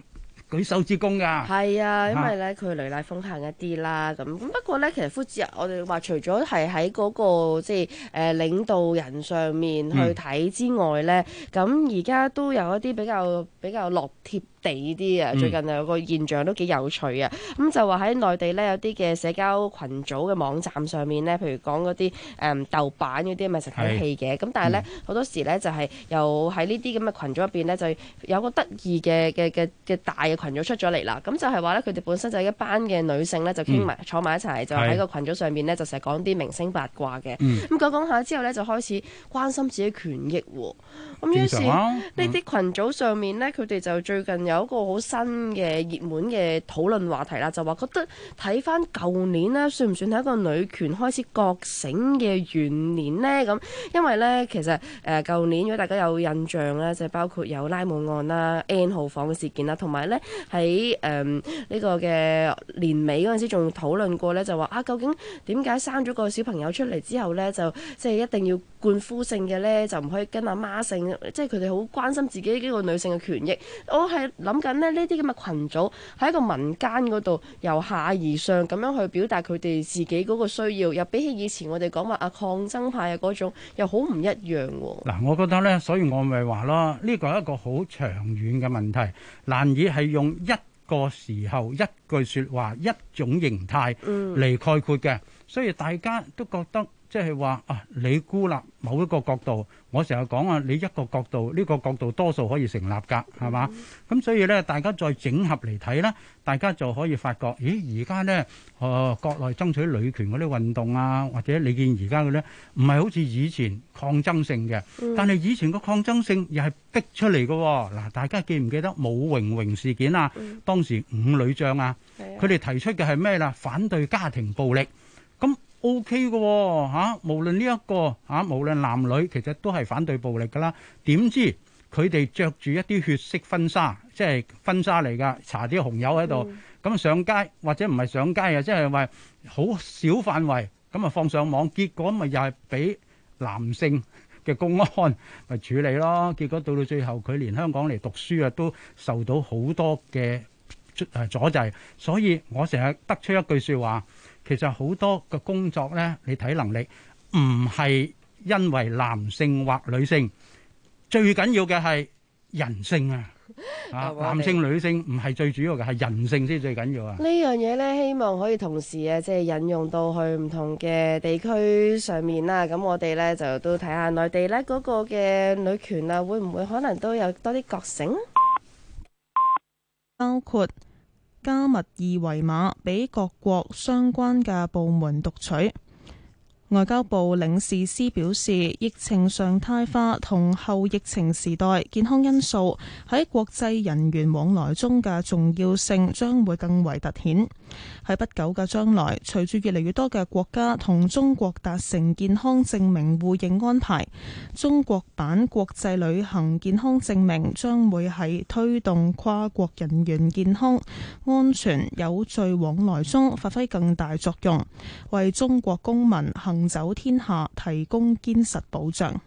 舉手之功㗎。 係啊，因為咧佢雷厲風行一啲啦，咁不過咧其實夫子我哋話除咗係喺嗰個即係領導人上面去睇之外咧，咁而家都有一啲比較落貼地啲啊，最近有個現象都幾有趣啊，咁就話喺內地咧有啲嘅社交群組嘅網站上面咧，譬如講嗰啲豆瓣嗰啲咪實睇戲嘅，咁但係咧好多時咧就係又喺呢啲咁嘅群組入邊咧，就有個得意嘅大嘅群組出咗嚟啦。咁就係話咧，佢哋本身就係一班嘅女性咧，就傾埋坐埋一齊，就喺個群組上面咧，就成日講啲明星八卦嘅。咁講下之後咧，就開始關心自己權益喎。咁於是呢啲群組上面咧，佢哋就最近有一個好新嘅熱門嘅討論話題啦，就話覺得睇翻舊年咧，算唔算係一個女權開始覺醒嘅元年呢？咁因為咧，其實舊年如果大家有印象咧，就包括有拉姆案啦、N 號房嘅事件啦，同埋咧喺呢個嘅年尾嗰陣時仲討論過咧，就話究竟點解生咗個小朋友出嚟之後咧，就即係一定要冠夫姓嘅咧，就唔可以跟阿媽姓，即係佢哋好關心自己呢個女性嘅權益。我係諗緊咧，呢啲咁嘅群組喺一個民間嗰度由下而上咁樣去表達佢哋自己嗰個需要，又比起以前我哋講話抗爭派啊嗰種，又好唔一樣喎。 嗱，我覺得咧，所以我咪話咯，呢個係一個好長遠嘅問題，難以係用一個時候一句説話一種形態嚟概括嘅，所以大家都覺得即係話你孤立某一個角度，我成日講你一個角度，呢個角度多數可以成立㗎，係嘛？咁所以咧，大家再整合嚟睇咧，大家就可以發覺，咦，而家咧國內爭取女權嗰啲運動啊，或者你見而家嘅咧，唔係好似以前抗爭性嘅，但係以前個抗爭性又係逼出嚟嘅喎。嗱，大家記唔記得武榮榮事件啊？當時5女將啊，佢哋提出嘅係咩啦？反對家庭暴力。咁OK 嘅喎嚇，無論呢一個嚇，無論男女，其實都係反對暴力㗎啦。點知佢哋着住一啲血色婚紗，即係婚紗嚟㗎，搽啲紅油喺度，咁上街或者唔係上街啊，即係話好小範圍咁啊放上網，結果咪又係俾男性嘅公安咪處理咯。結果到最後，佢連香港嚟讀書啊都受到好多嘅阻滯。所以我成日得出一句説話。其實好多嘅工作咧，你睇能力唔係因為男性或女性，最緊要嘅係人性啊！男性女性唔係最主要嘅，係人性先最緊要啊！ 呢樣嘢咧，希望可以同時即係引用到去唔同嘅地區上面啦。咁我哋咧就都睇下內地咧嗰個嘅女權啊，會唔會可能都有多啲覺醒？ 包括加密二維碼俾各國相關嘅部門讀取。外交部領事司表示，疫情常態化同後疫情時代健康因素喺國際人員往來中嘅重要性將會更為突顯。喺不久嘅將來，隨住越嚟越多嘅國家同中國達成健康證明互認安排，中國版國際旅行健康證明將會喺推動跨國人員健康、安全、有序往來中發揮更大作用，為中國公民行走天下提供堅實保障。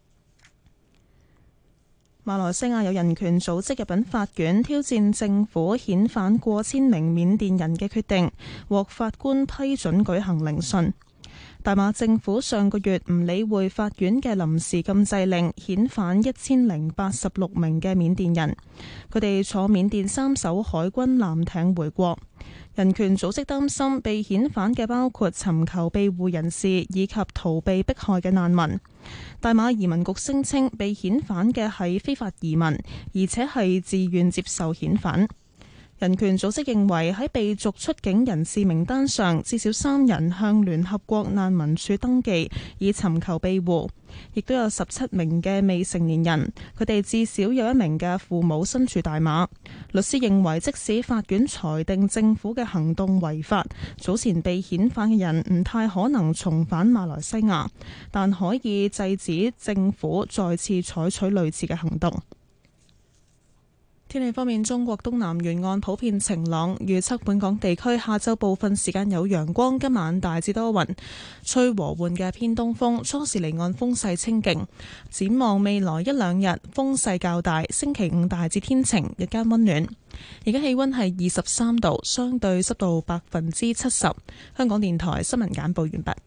馬來西亞有人權組織入稟法院挑戰政府遣返過千名緬甸人嘅決定，獲法官批准舉行聆訊。大馬政府上個月唔理會法院嘅臨時禁制令，遣返1086名嘅緬甸人，佢哋坐緬甸3艘海軍艦艇回國。人權組織擔心被遣返嘅包括尋求庇護人士以及逃避迫害嘅難民。大馬移民局聲稱被遣返嘅係非法移民，而且係自願接受遣返。人權組織認為喺被逐出境人士名單上，至少3人向聯合國難民署登記以尋求庇護，亦都有17名嘅未成年人，佢哋至少有1名嘅父母身處大馬。律師認為，即使法院裁定政府嘅行動違法，早前被遣返嘅人唔太可能重返馬來西亞，但可以制止政府再次採取類似嘅行動。 天氣方面，中國東南沿岸普遍晴朗，預測本港地區下晝部分時間有陽光，今晚大致多雲，吹和緩嘅偏東風，初時離岸風勢清勁。展望未來一兩日風勢較大，星期五大致天晴，日間溫暖。而家氣溫係23度，相對濕度70%。香港電台新聞簡報完畢。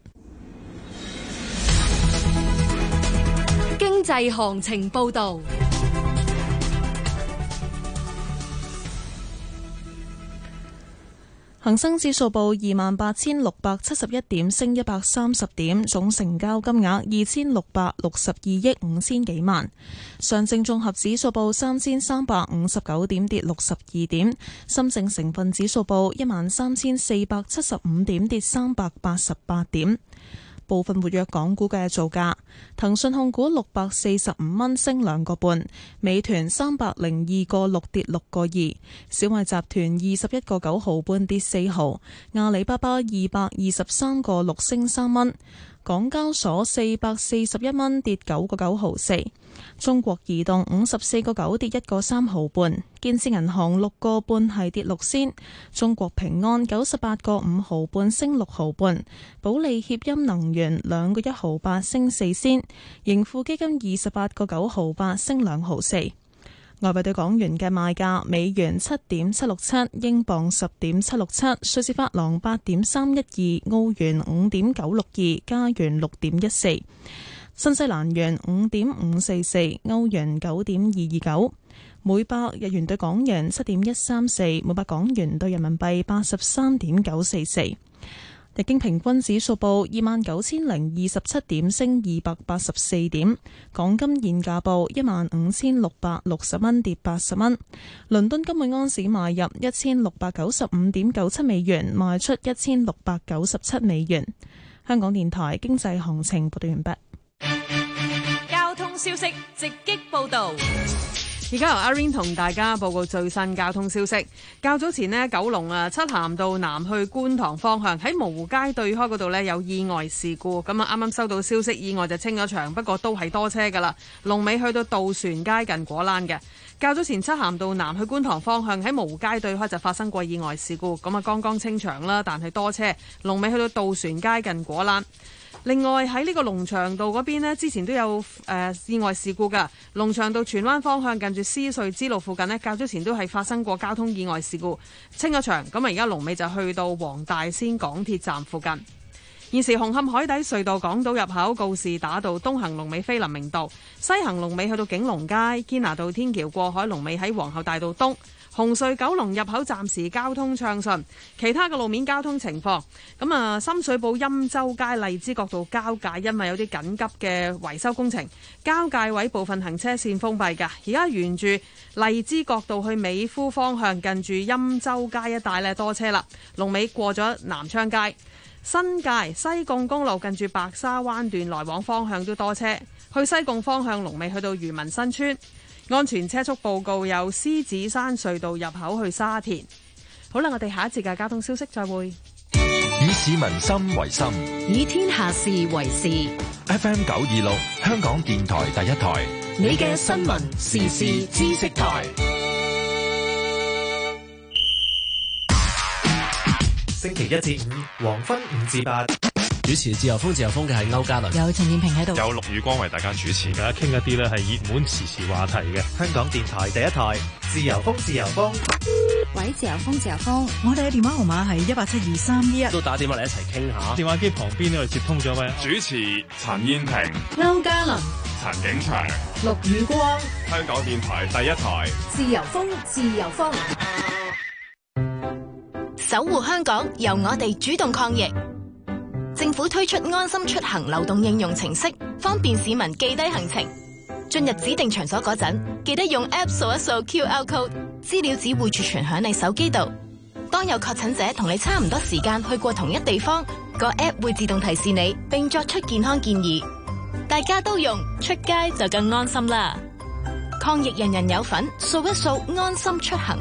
經濟行情報道。 恒生指數報28,671點，升130點，總成交金額2662億5千幾萬。上證綜合指數報3359點，跌62點。深證成分指數報13,475點，跌388點。部分活躍港股嘅造價：騰訊控股645蚊升2個半，美團302個6跌6個2，小米集團21個9毫半跌4毫，阿里巴巴223個6升3蚊，港交所441蚊跌9個9毫4，中國移動54個9跌1個3毫半，建設銀行6個半係跌6仙，中國平安98個5毫半升6毫半，保利協鑫能源2個1毫8升4仙，盈富基金28個9毫8升2毫4。外幣對港元嘅賣價：美元7.767，英鎊10.767，瑞士法郎8.312，澳元5.962，加元6.14，新西蘭元5.544，歐元9.229，每百日元對港元7.134，每百港元對人民幣83.944。日經平均指數報29,027點，升284點。港金現價報15,660蚊，跌80蚊。倫敦金每盎司買入1695.97美元，賣出1697美元。香港電台經濟行情報道完畢。 交通消息直擊報道。 而家由阿 Rain 同大家報告最新交通消息。較早前呢，九龍漆咸道南去觀塘方向喺蕪湖街對開嗰度呢有意外事故，咁啊啱啱收到消息，意外就清咗場，不過都係多車噶啦。龍尾去到渡船街近果欄嘅。較早前漆咸道南去觀塘方向喺蕪湖街對開就發生過意外事故，咁啊剛剛清場啦，但係多車，龍尾去到渡船街近果欄。另外喺呢個龍翔道嗰邊呢，之前都有意外事故㗎。龍翔道荃灣方向近住獅隧支路附近呢，較早前都係發生過交通意外事故，清咗場。咁啊，而家龍尾就去到黃大仙港鐵站附近。現時紅磡海底隧道港島入口告士打道東行龍尾菲林明道，西行龍尾去到景隆街堅拿道天橋過海龍尾喺皇后大道東。紅隧九龍入口暫時交通暢順，其他嘅路面交通情況，咁啊深水埗欽州街荔枝角道交界，因為有啲緊急嘅維修工程，交界位部分行車線封閉㗎。而家沿住荔枝角道去美孚方向，近住欽州街一帶呢多車啦，龍尾過咗南昌街。新界西貢公路近住白沙灣段來往方向都多車，去西貢方向龍尾去到漁民新村。安全車速報告有獅子山隧道入口去沙田。好啦，我哋下一節嘅交通消息再會。 以市民心為心， 以天下事為事。 FM 926，香港電台第一台， 你嘅新聞時事知識台。 星期1至5，黃昏5至8。 主持自由風嘅係歐嘉倫， 有陳燕平喺度， 有陸宇光為大家主持， 大家傾一啲咧係熱門時事話題嘅。香港電台第一台，自由風。 喂，自由風，我哋嘅電話號碼係1872311， 都打電話嚟一齊傾下。 電話機旁邊呢，接通咗位主持陳燕平、 歐嘉倫、 陳景祥、 陸宇光， 香港電台第一台， 自由風。 守護香港，由我哋主動抗疫。政府推出安心出行流動應用程式，方便市民記低行程。進入指定場所嗰陣，記得用 App 掃一掃 QR code， 資料只會儲存響你手機度。當有確診者同你差唔多時間去過同一地方，個 App 會自動提示你，並作出健康建議。大家都用，出街就更安心啦！抗疫人人有份，掃一掃安心出行。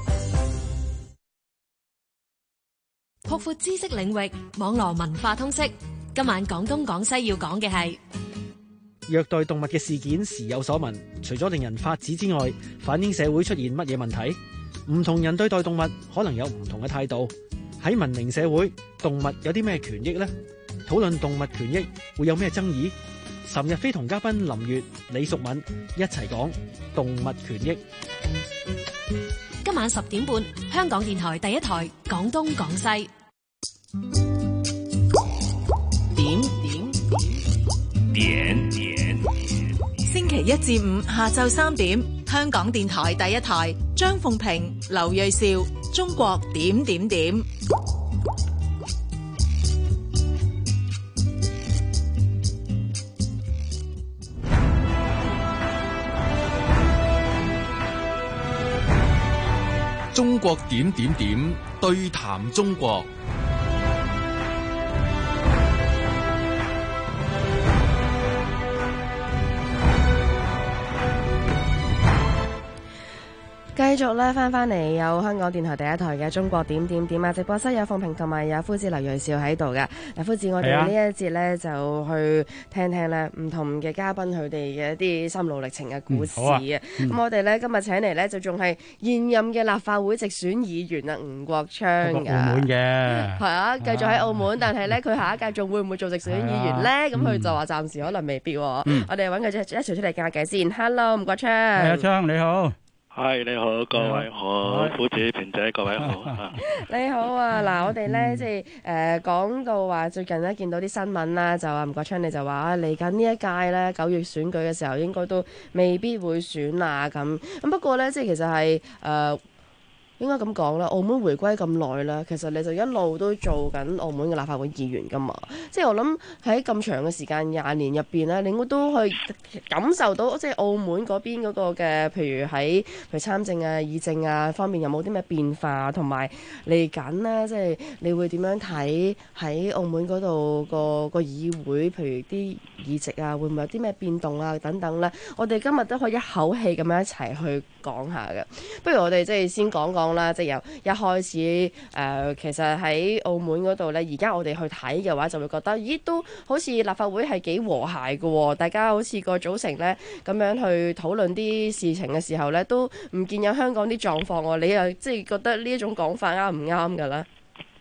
擴闊知識領域，網絡文化通識。今晚廣東廣西要講嘅係虐待動物嘅事件時有所聞，除咗令人髮指之外，反映社會出現乜嘢問題？唔同人對待動物可能有唔同嘅態度。喺文明社會，動物有啲咩權益呢？討論動物權益會有咩爭議？岑日飛同嘉賓林月、李淑敏一齊講動物權益。 今晚10點半，香港電台第一台廣東廣西。 點。星期一至五下晝3點，香港電台第一台張鳳平、劉銳紹，中國點點點。 中國點點點，對談中國。 繼續咧翻嚟有香港電台第一台嘅中國點點點啊！直播室有鳳平同埋有夫子劉銳紹喺度嘅。嗱，夫子，我哋呢一節咧就去聽聽咧唔同嘅嘉賓佢哋嘅一啲心路歷程嘅故事啊！咁我哋咧今日請嚟咧就仲係現任嘅立法會直選議員啊，吳國昌嘅。 澳門嘅係啊，繼續喺澳門，但係咧佢下一屆仲會唔會做直選議員咧？咁佢就話暫時可能未必。我哋揾佢一齊出嚟傾下偈先。Hello， 吳國昌。 係阿昌，你好。 係，你好，各位好，夫子平姐，各位好。 你好啊，嗱，我哋咧即係講到話最近咧見到啲新聞啦，就話吳國昌你就話嚟緊呢一屆咧9月選舉嘅時候應該都未必會選啊咁不過咧即係其實係應該咁講啦，澳門回歸咁耐啦，其實你就一路都做緊澳門嘅立法會議員噶嘛。即係我諗喺咁長嘅時間20年入邊咧，你應該都去感受到即係澳門嗰邊嗰個嘅，譬如參政啊、議政啊方面有冇啲咩變化，同埋嚟緊呢，即係你會點樣睇喺澳門嗰度個議會，譬如啲議席啊，會唔會有啲咩變動啊等等呢？我哋今日都可以一口氣咁樣一齊去講下嘅。不如我哋即係先講講啦，即係由一開始其實喺澳門嗰度呢，而家我哋去睇嘅話，就會覺得咦，都好似立法會係幾和諧嘅喎，大家好似個組成呢，咁樣去討論啲事情嘅時候呢，都唔見有香港啲狀況喎。你又即係覺得呢一種講法啱唔啱㗎咧？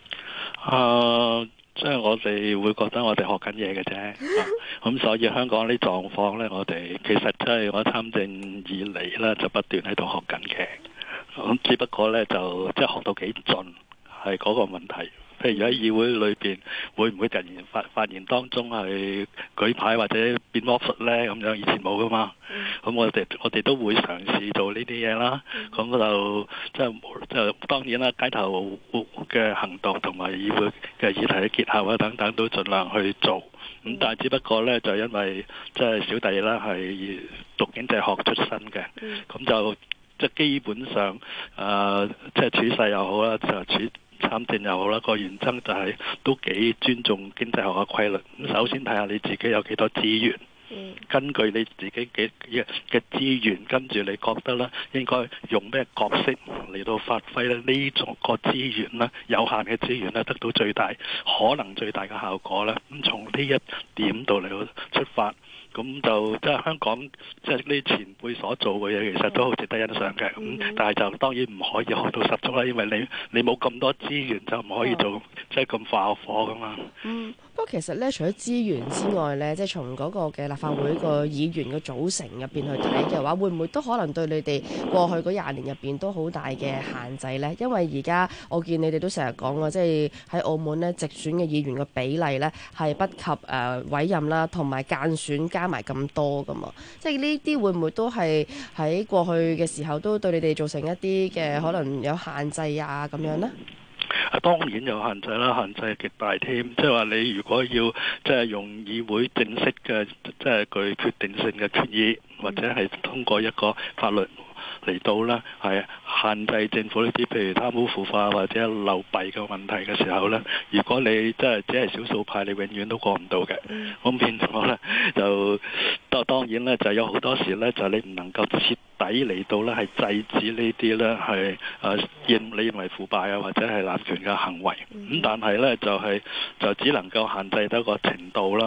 即係我哋會覺得我哋學緊嘢嘅啫，咁所以香港啲狀況呢，我哋其實真係我參政以嚟呢，就不斷喺度學緊嘅，咁只不過呢，就即係學到幾盡係嗰個問題。譬如喺議會裏邊，會唔會突然發言當中係舉牌或者變魔術呢？咁樣以前冇噶嘛。咁我哋都會嘗試做呢啲嘢啦。咁就當然啦，街頭嘅行動同埋議會嘅議題嘅結合啊等等，都盡量去做。咁但係只不過呢，就因為即係小弟啦係讀經濟學出身嘅，咁就即係基本上即係處世又好啦，就參政又好啦，個原則就係都幾尊重經濟學嘅規律。咁首先睇下你自己有幾多資源，根據你自己嘅資源，跟住你覺得咧應該用咩角色嚟到發揮咧呢種個資源咧，有限嘅資源咧得到最大可能最大嘅效果咧。咁從呢一點度嚟到出發。咁就即係香港，即係呢前輩所做嘅嘢，其實都好值得欣賞嘅。咁但係就當然唔可以學到十足啦，因為你冇咁多資源，就唔可以做即係咁化火噶嘛。 不過其實咧，除咗資源之外咧，即係從嗰個嘅立法會個議員嘅組成入邊去睇嘅話，會唔會都可能對你哋過去嗰20年入邊都好大嘅限制咧？因為而家我見你哋都成日講啊，即係喺澳門咧，直選嘅議員嘅比例咧係不及委任啦，同埋間選加埋咁多噶嘛。即係呢啲會唔會都係喺過去嘅時候都對你哋造成一啲嘅可能有限制啊咁樣呢？ 當然有限制啦，限制極大添。即係話你如果要即係用議會正式嘅即係具決定性嘅決議，或者係通過一個法律嚟到呢，係限制政府呢啲譬如貪污腐化或者漏弊嘅問題嘅時候呢，如果你即係只係少數派，你永遠都過唔到嘅。咁變咗呢，就當然呢，就有好多時呢，就你唔能夠徹底嚟到呢，係制止呢啲呢，係你認為腐敗啊或者係濫權嘅行為。咁但係呢，就只能夠限制得個程度啦。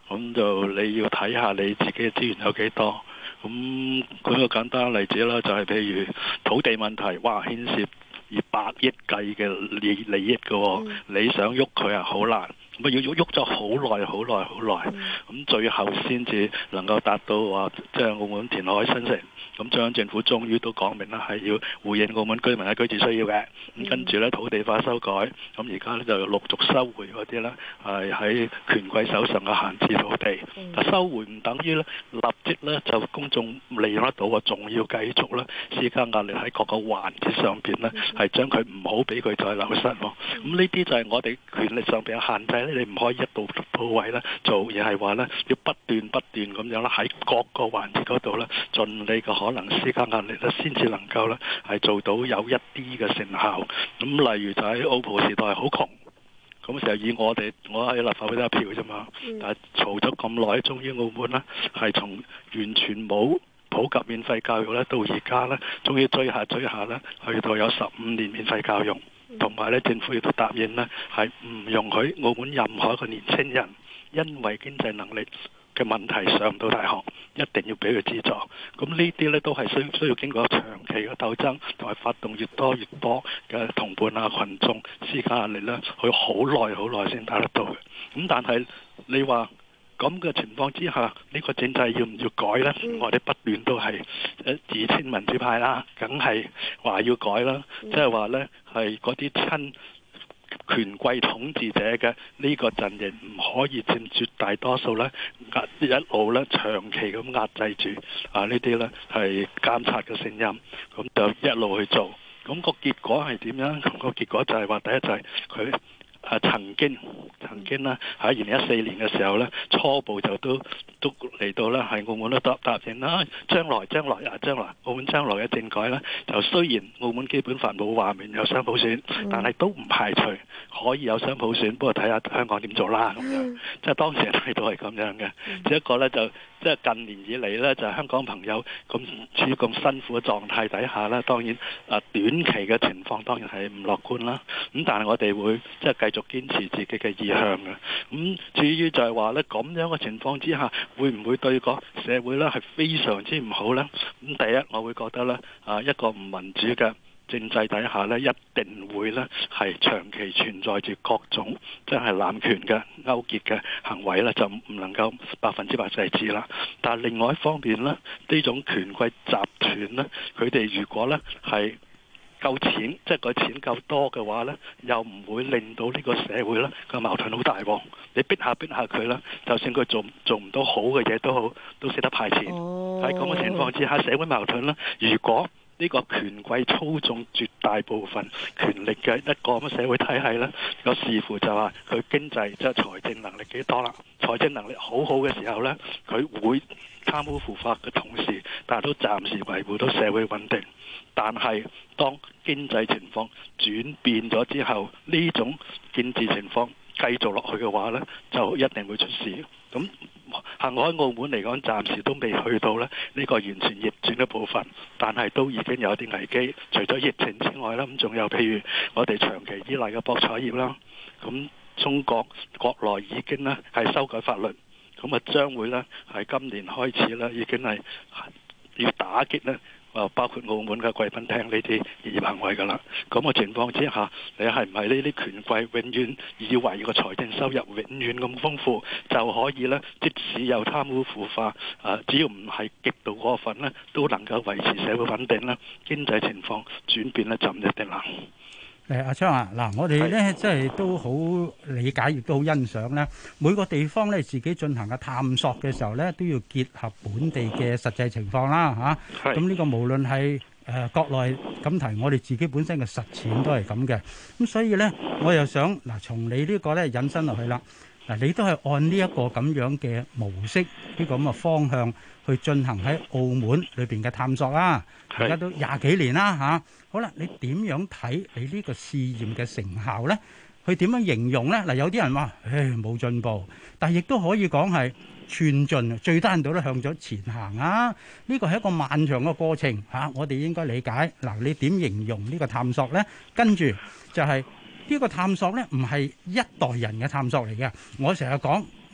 咁就你要睇下你自己嘅資源有幾多。咁舉個簡單例子啦，就係譬如土地問題，哇，牽涉以百億計嘅利益嘅喎，你想喐佢啊好難。咁要喐咗好耐，咁最後先至能夠達到話，即係澳門填海新城。咁中央政府終於都講明啦，係要回應澳門居民嘅居住需要嘅。咁跟住咧土地法修改，咁而家咧就陸續收回嗰啲咧係喺權貴手上嘅閒置土地。但收回唔等於咧立即咧就公眾利用得到啊，仲要繼續咧施加壓力喺各個環節上邊咧，係將佢唔好俾佢再流失喎。咁呢啲就係我哋權力上邊嘅限制。你唔可以一步到位咧做，而係話咧要不斷咁樣啦，喺各個環節嗰度咧，盡你嘅可能施加壓力咧，先至能夠咧係做到有一啲嘅成效。咁例如就喺澳葡時代好窮，咁成日以我喺立法會得一票啫嘛，但係嘈咗咁耐，終於澳門咧係從完全冇普及免費教育咧，到而家咧終於追下咧，去到有15年免費教育。同埋咧，政府亦都答應咧，係唔容許澳門任何一個年青人因為經濟能力嘅問題上唔到大學，一定要俾佢資助。咁呢啲咧都係需要經過長期嘅鬥爭，同埋發動越多嘅同伴啊群眾施加壓力咧，去好耐先打得到嘅。咁但係你話咁嘅情況之下，呢個政制要唔要改呢？我哋不斷都係自稱民主派啦，梗係話要改啦。即係話呢，係嗰啲親權貴統治者嘅呢個陣營唔可以佔絕大多數呢，一路呢長期咁壓制住呢啲呢係監察嘅聲音，咁就一路去做。咁個結果係點樣？個結果就係話，第一就係佢曾經啦喺2014年嘅時候咧，初步就都嚟到咧，係澳門都答應啦。將來澳門將來嘅政改咧，就雖然澳門基本法冇話明有雙普選，但係都唔排除可以有雙普選，不過睇下香港點做啦咁樣。即係當時睇到係咁樣嘅。只一個咧就即係近年以嚟咧，就香港朋友咁處於咁辛苦嘅狀態底下咧，當然短期嘅情況當然係唔樂觀啦。咁但係我哋會即係繼續堅持自己嘅意向嘅。咁至於就係話咧，咁樣嘅情況之下，會唔會對個社會咧係非常之唔好咧？咁第一，我會覺得咧，一個唔民主嘅政制底下咧，一定會咧係長期存在住各種即係濫權嘅勾結嘅行為咧，就唔能夠100%制止啦。但係另外一方面咧，呢種權貴集團咧，佢哋如果咧係夠錢，即係個錢夠多嘅話呢，又唔會令到呢個社會呢個矛盾好大喎。你逼下佢啦，就算佢做唔到好嘅嘢都好，都識得派錢。喺咁嘅情況之下，社會矛盾呢，如果呢個權貴操縱絕大部分權力嘅一個咁嘅社會體系呢，有視乎就話佢經濟即係財政能力幾多啦。財政能力好嘅時候呢，佢會貪污腐化嘅同時，但係都暫時維護到社會穩定。但係當經濟情況轉變咗之後，呢種政治情況繼續落去嘅話呢，就一定會出事。咁幸好喺澳門嚟講，暫時都未去到呢個完全逆轉嘅部分，但係都已經有啲危機。除咗疫情之外啦，咁仲有譬如我哋長期依賴嘅博彩業啦，咁中國國內已經呢係修改法律，咁啊將會呢係今年開始呢已經係要打擊呢。包括澳門嘅貴賓廳呢啲業行為㗎啦，咁嘅情況之下，你係唔係呢啲權貴永遠以為個財政收入永遠咁豐富就可以呢？即使有貪污腐化，只要唔係極度過分呢，都能夠維持社會穩定啦。經濟情況轉變呢，就唔一定啦。 阿昌啊，嗱，我哋咧即係都好理解，亦都好欣賞咧。每個地方咧自己進行嘅探索嘅時候咧，都要結合本地嘅實際情況啦，嚇。咁呢個無論係國內咁提，我哋自己本身嘅實踐都係咁嘅。咁所以咧，我又想嗱，從你呢個咧引申落去啦。嗱，你都係按呢一個咁樣嘅模式，呢個咁嘅方向去進行喺澳門裏邊嘅探索啦。而家都20幾年啦嚇。好啦，你點樣睇你呢個試驗嘅成效咧？佢點樣形容咧？嗱，有啲人話，冇進步，但係亦都可以講係寸進，最低限度都向咗前行啊！呢個係一個漫長嘅過程嚇，我哋應該理解。嗱，你點形容呢個探索咧？跟住就係呢個探索咧，唔係一代人嘅探索嚟嘅。我成日講，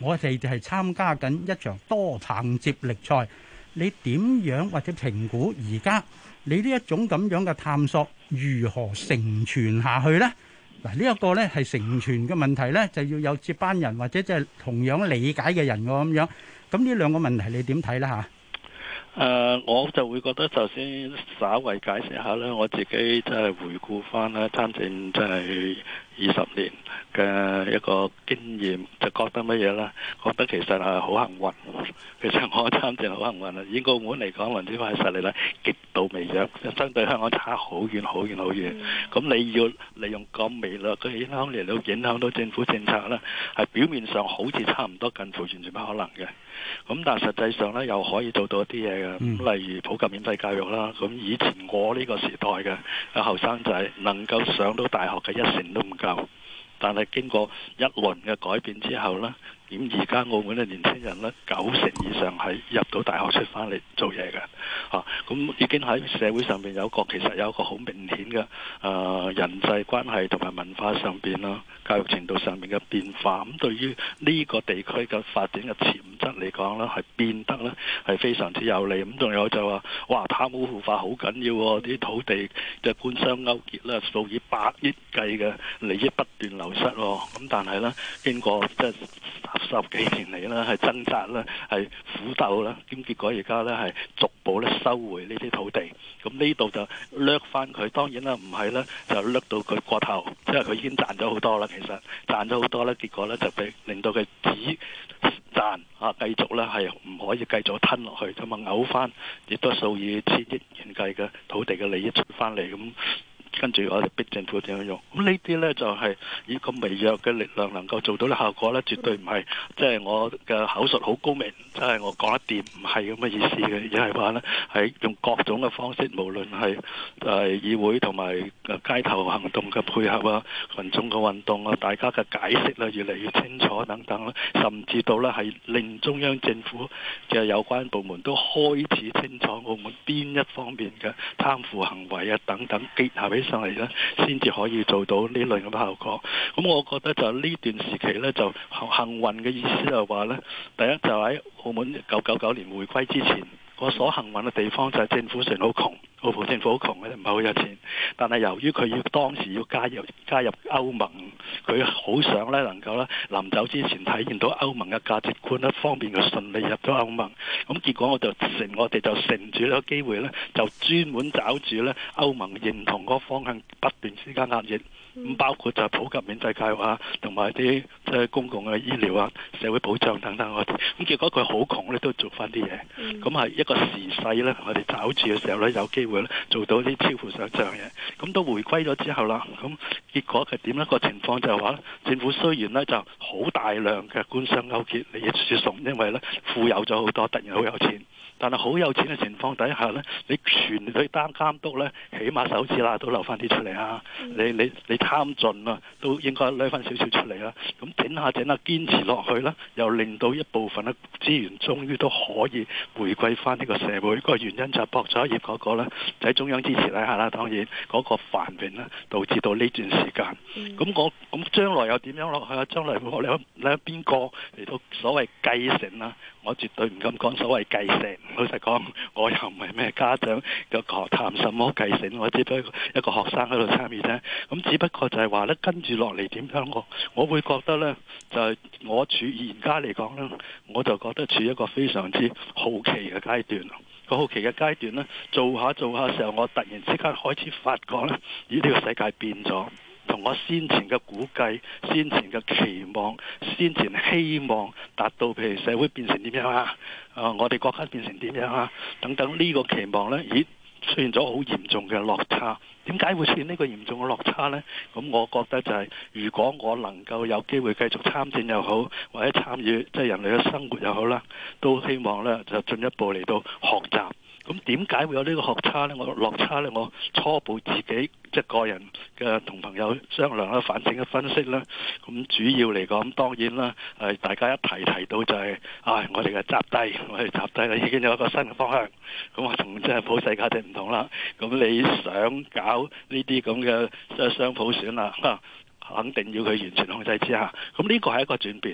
我哋就係參加緊一場多棒接力賽。你點樣或者評估而家你呢一種咁樣嘅探索如何承傳下去呢？嗱，呢一個呢係承傳嘅問題呢，就要有接班人或者即係同樣理解嘅人喎咁樣。咁呢兩個問題你點睇呢？嚇？ 我就會覺得，首先稍為解釋下啦。我自己即係回顧翻咧參政即係20年嘅一個經驗，就覺得乜嘢咧？覺得其實係好幸運。其實我參政好幸運啊！以澳門嚟講，民主派實力咧極度微弱，相對香港差好遠好遠好遠。咁你要利用咁微弱嘅影響嚟到影響到政府政策咧，係表面上好似差唔多，近乎完全不可能嘅。咁但係實際上咧，又可以做到一啲嘢嘅。咁例如普及免費教育啦。咁以前我呢個時代嘅後生仔能夠上到大學嘅一成都唔夠，但係經過一輪嘅改變之後呢，咁而家澳門嘅年輕人呢，90%以上係入到大學出翻嚟做嘢嘅。咁已經喺社會上邊其實有一個好明顯嘅人際關係同埋文化上邊啦，教育程度上面嘅變化。咁對於呢個地區嘅發展嘅潛質嚟講呢，係變得呢係非常之有利。咁仲有就話，哇，貪污腐化好緊要喎，啲土地嘅官商勾結啦，數以百億計嘅利益不斷流失喎。咁但係呢，經過即係十幾年嚟呢，係掙扎啦，係苦鬥啦，咁結果而家呢，係逐步咧收回呢啲土地。咁呢度就掠翻佢，當然啦，唔係呢，就掠到佢過頭，即係佢已經賺咗好多啦。其實賺咗好多呢，結果呢，就令到佢只賺繼續呢係唔可以繼續吞落去，咁啊嘔翻亦都數以千億元計嘅土地嘅利益出翻嚟咁。跟住我哋逼政府點樣用，咁呢啲呢，就係以咁微弱嘅力量能夠做到嘅效果呢，絕對唔係即係我嘅口述好高明，即係我講得掂，唔係咁嘅意思嘅，而係話呢，係用各種嘅方式，無論係議會同埋街頭行動嘅配合啊、群眾嘅運動啊、大家嘅解釋啦越嚟越清楚等等啦，甚至到呢係令中央政府嘅有關部門都開始清楚澳門邊一方面嘅貪腐行為啊等等結合起上嚟咧，先至可以做到呢類咁嘅效果。咁我覺得就呢段時期呢，就幸運嘅意思就係話呢，第一就喺澳門1999年回歸之前，我所幸運嘅地方就係政府雖然好窮，澳葡政府好窮嘅，唔係好有錢，但係由於佢當時要加入歐盟，佢好想呢能夠呢臨走之前體現到歐盟嘅價值觀，一方面嘅順利入咗歐盟。咁結果我哋就乘住呢個機會呢，就專門找住呢歐盟認同嗰個方向，不斷之間壓抑。咁包括就係普及免費教育啊，同埋啲即係公共嘅醫療啊、社會保障等等嗰啲。咁結果佢好窮咧，都做翻啲嘢。咁係一個時勢咧，我哋找住嘅時候咧，有機會咧做到啲超乎想象嘅嘢。咁到回歸咗之後啦，咁結果係點咧？個情況就係話，政府雖然咧就好大量嘅官商勾結利益輸送，因為咧富有咗好多，突然好有錢。但係好有錢嘅情況底下呢，你全隊單監督呢，起碼手指啦都留翻啲出嚟啊！你貪盡啊，都應該攞翻少少出嚟啦。咁整下堅持落去啦，又令到一部分嘅資源終於都可以回歸翻呢個社會。個原因就係博咗業嗰個呢，就喺中央支持底下啦。當然嗰個繁榮呢，導致到呢段時間。咁將來又點樣落去啊？將來你有邊個嚟到所謂繼承啊？我絕對唔敢講所謂繼承。老實講，我又唔係咩家長嘅談什麼繼承，我只不過一個學生喺度參與啫。咁只不過就係話咧，跟住落嚟點樣我會覺得咧，就係我處而家嚟講咧，我就覺得處於一個非常之好奇嘅階段。個好奇嘅階段咧，做下嘅時候，我突然之間開始發覺咧，呢個世界變咗。同我先前嘅估計、先前嘅期望、先前希望達到，譬如社會變成點樣啊？我哋國家變成點樣啊？等等呢個期望呢，出現咗好嚴重嘅落差。點解會出現呢個嚴重嘅落差呢？咁我覺得就係，如果我能夠有機會繼續參政又好，或者參與即係人類嘅生活又好啦，都希望呢就進一步嚟到學習。咁點解會有呢個落差呢？落差呢，我初步自己即係個人嘅同朋友商量啦、反省嘅分析啦。咁主要嚟講，當然啦，大家一提到就係，我哋嘅集低，我哋集低啦，已經有一個新嘅方向。咁我同即係普世價值唔同啦。咁你想搞呢啲咁嘅即係雙普選啦，肯定要佢完全控制之下。咁呢個係一個轉變。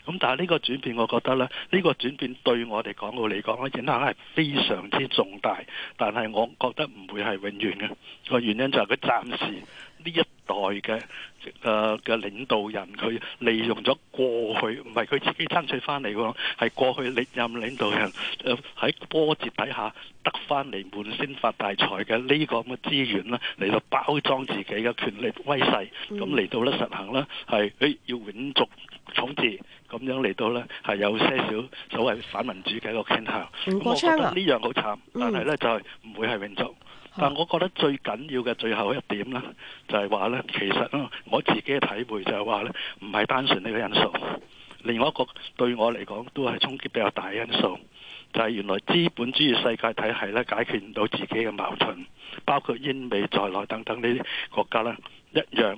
咁但係呢個轉變，我覺得呢，呢個轉變對我哋港澳嚟講影響係非常之重大，但係我覺得唔會係永遠嘅。個原因就係佢暫時呢一代嘅領導人，佢利用咗過去，唔係佢自己爭取翻嚟嘅，係過去歷任領導人喺波折底下得翻嚟滿星發大財嘅呢個咁嘅資源啦，嚟到包裝自己嘅權力威勢，咁嚟到咧實行啦，係要永續統治，咁樣嚟到咧係有些少所謂反民主嘅一個傾向。咁我覺得呢樣好慘，但係咧就係唔會係永續。但我覺得最緊要嘅最後一點呢，就係話呢，其實我自己嘅體會就係話呢，唔係單純呢個因素。另外一個對我嚟講都係衝擊比較大嘅因素，就係原來資本主義世界體系呢解決唔到自己嘅矛盾，包括英美在內等等呢啲國家呢，一樣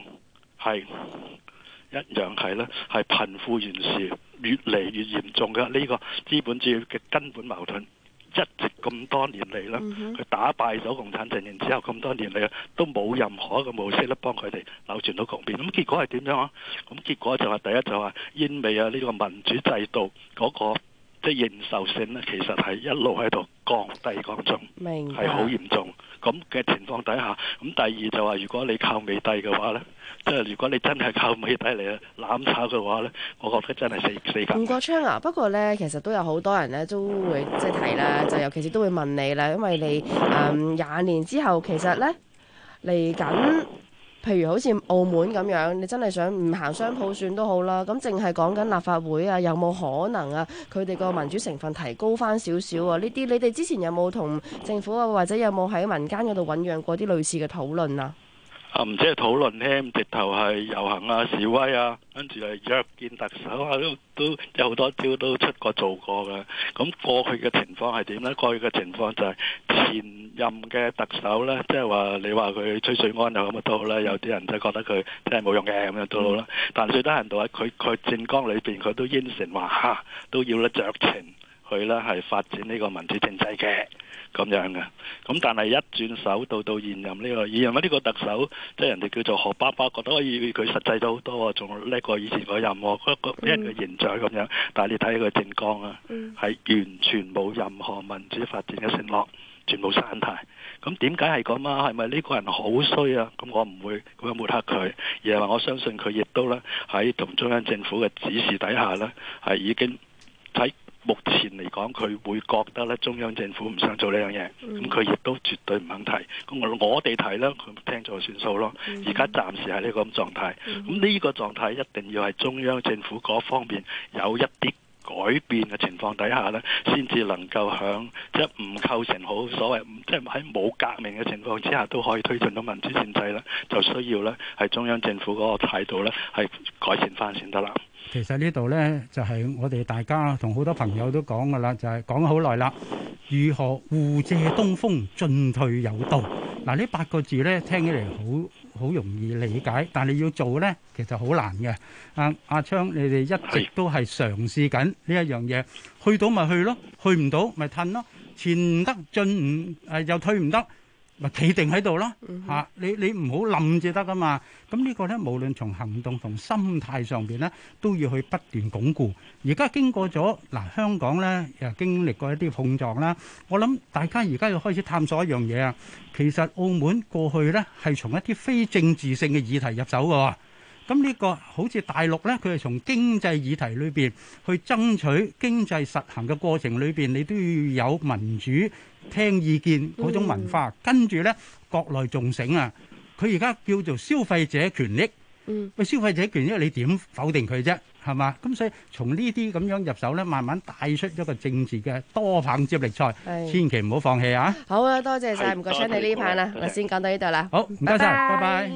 係呢係貧富懸殊越嚟越嚴重嘅呢個資本主義嘅根本矛盾。一直咁多年嚟啦，佢打敗咗共產陣營之後，咁多年嚟都冇任何一個模式咧幫佢哋扭轉到局面。咁結果係點樣啊？咁結果就係第一就係英美啊呢個民主制度嗰個即係認受性咧，其實係一路喺度降低當中，係好嚴重。咁嘅情況底下，咁第二就話如果你靠美帝嘅話咧，即係如果你真係靠美帝嚟攬炒嘅話咧，我覺得真係死梗。 吳國昌啊，不過咧其實都有好多人咧都會即係提啦，就尤其是都會問你啦，因為你20年之後其實咧嚟緊。譬如好似澳門咁樣，你真係想唔行雙普選都好啦，咁淨係講緊立法會啊，有冇可能啊？佢哋個民主成分提高翻少少啊？呢啲你哋之前有冇同政府啊，或者有冇喺民間嗰度醖釀過啲類似嘅討論啊？ 唔止係討論添，直頭係遊行啊、示威啊，跟住係約見特首啊，都有好多招都出過做過嘅。咁過去嘅情況係點呢？過去嘅情況就係前任嘅特首呢，即係話你話佢崔水安又咁都好啦，有啲人就覺得佢真係冇用嘅咁樣都好啦。但最低限度喺佢政綱裏邊，佢都應承話都要咧酌情去呢係發展呢個民主政制嘅。咁樣嘅，咁但係一轉手到現任呢個特首，即係人哋叫做何爸爸，覺得佢實際咗好多，仲叻過以前嗰任，俾人嘅形象咁樣。但係你睇佢政綱啊，係完全冇任何民主發展嘅承諾，全部刪態。咁點解係咁啊？係咪呢個人好衰啊？咁我唔會咁樣抹黑佢，而係話我相信佢亦都咧喺同中央政府嘅指示底下咧，係已經喺目前嚟講，佢會覺得咧中央政府唔想做呢樣嘢，咁佢亦都絕對唔肯提。咁我哋提咧，佢聽咗算數咯。而家暫時係呢個咁狀態，咁呢個狀態一定要係中央政府嗰方面有一啲改變嘅情況底下呢，先至能夠響即係唔構成好所謂，即係喺冇革命嘅情況之下都可以推進到民主政制呢，就需要呢係中央政府嗰個態度呢係改善翻先得啦。 其實呢度呢，就係我哋大家同好多朋友都講噶啦，就係講咗好耐啦。如何互借東風，進退有道？嗱，呢8個字呢，聽起嚟好容易理解，但係你要做呢，其實好難嘅。阿昌，你哋一直都係嘗試緊呢一樣嘢，去到咪去咯，去唔到咪褪咯，前得進又退唔得。咪企定喺度咯嚇！你唔好冧至得噶嘛。咁呢個咧，無論從行動同心態上邊咧，都要去不斷鞏固。而家經過咗香港咧又經歷過一啲碰撞啦。我諗大家而家要開始探索一樣嘢啊。其實澳門過去咧係從一啲非政治性嘅議題入手嘅。咁呢個好似大陸呢，佢係從經濟議題裏邊去爭取經濟實行嘅過程裏邊，你都要有民主聽意見嗰種文化。跟住呢，國內仲醒啊！佢而家叫做消費者權益。喂，消費者權益你點否定佢啫？係嘛？咁所以從呢啲咁樣入手呢，慢慢帶出一個政治嘅多棒接力賽，千祈唔好放棄啊！ 好啊，多謝晒，唔該晒你呢排啦，我先講到呢度啦。 好，唔該晒，拜拜。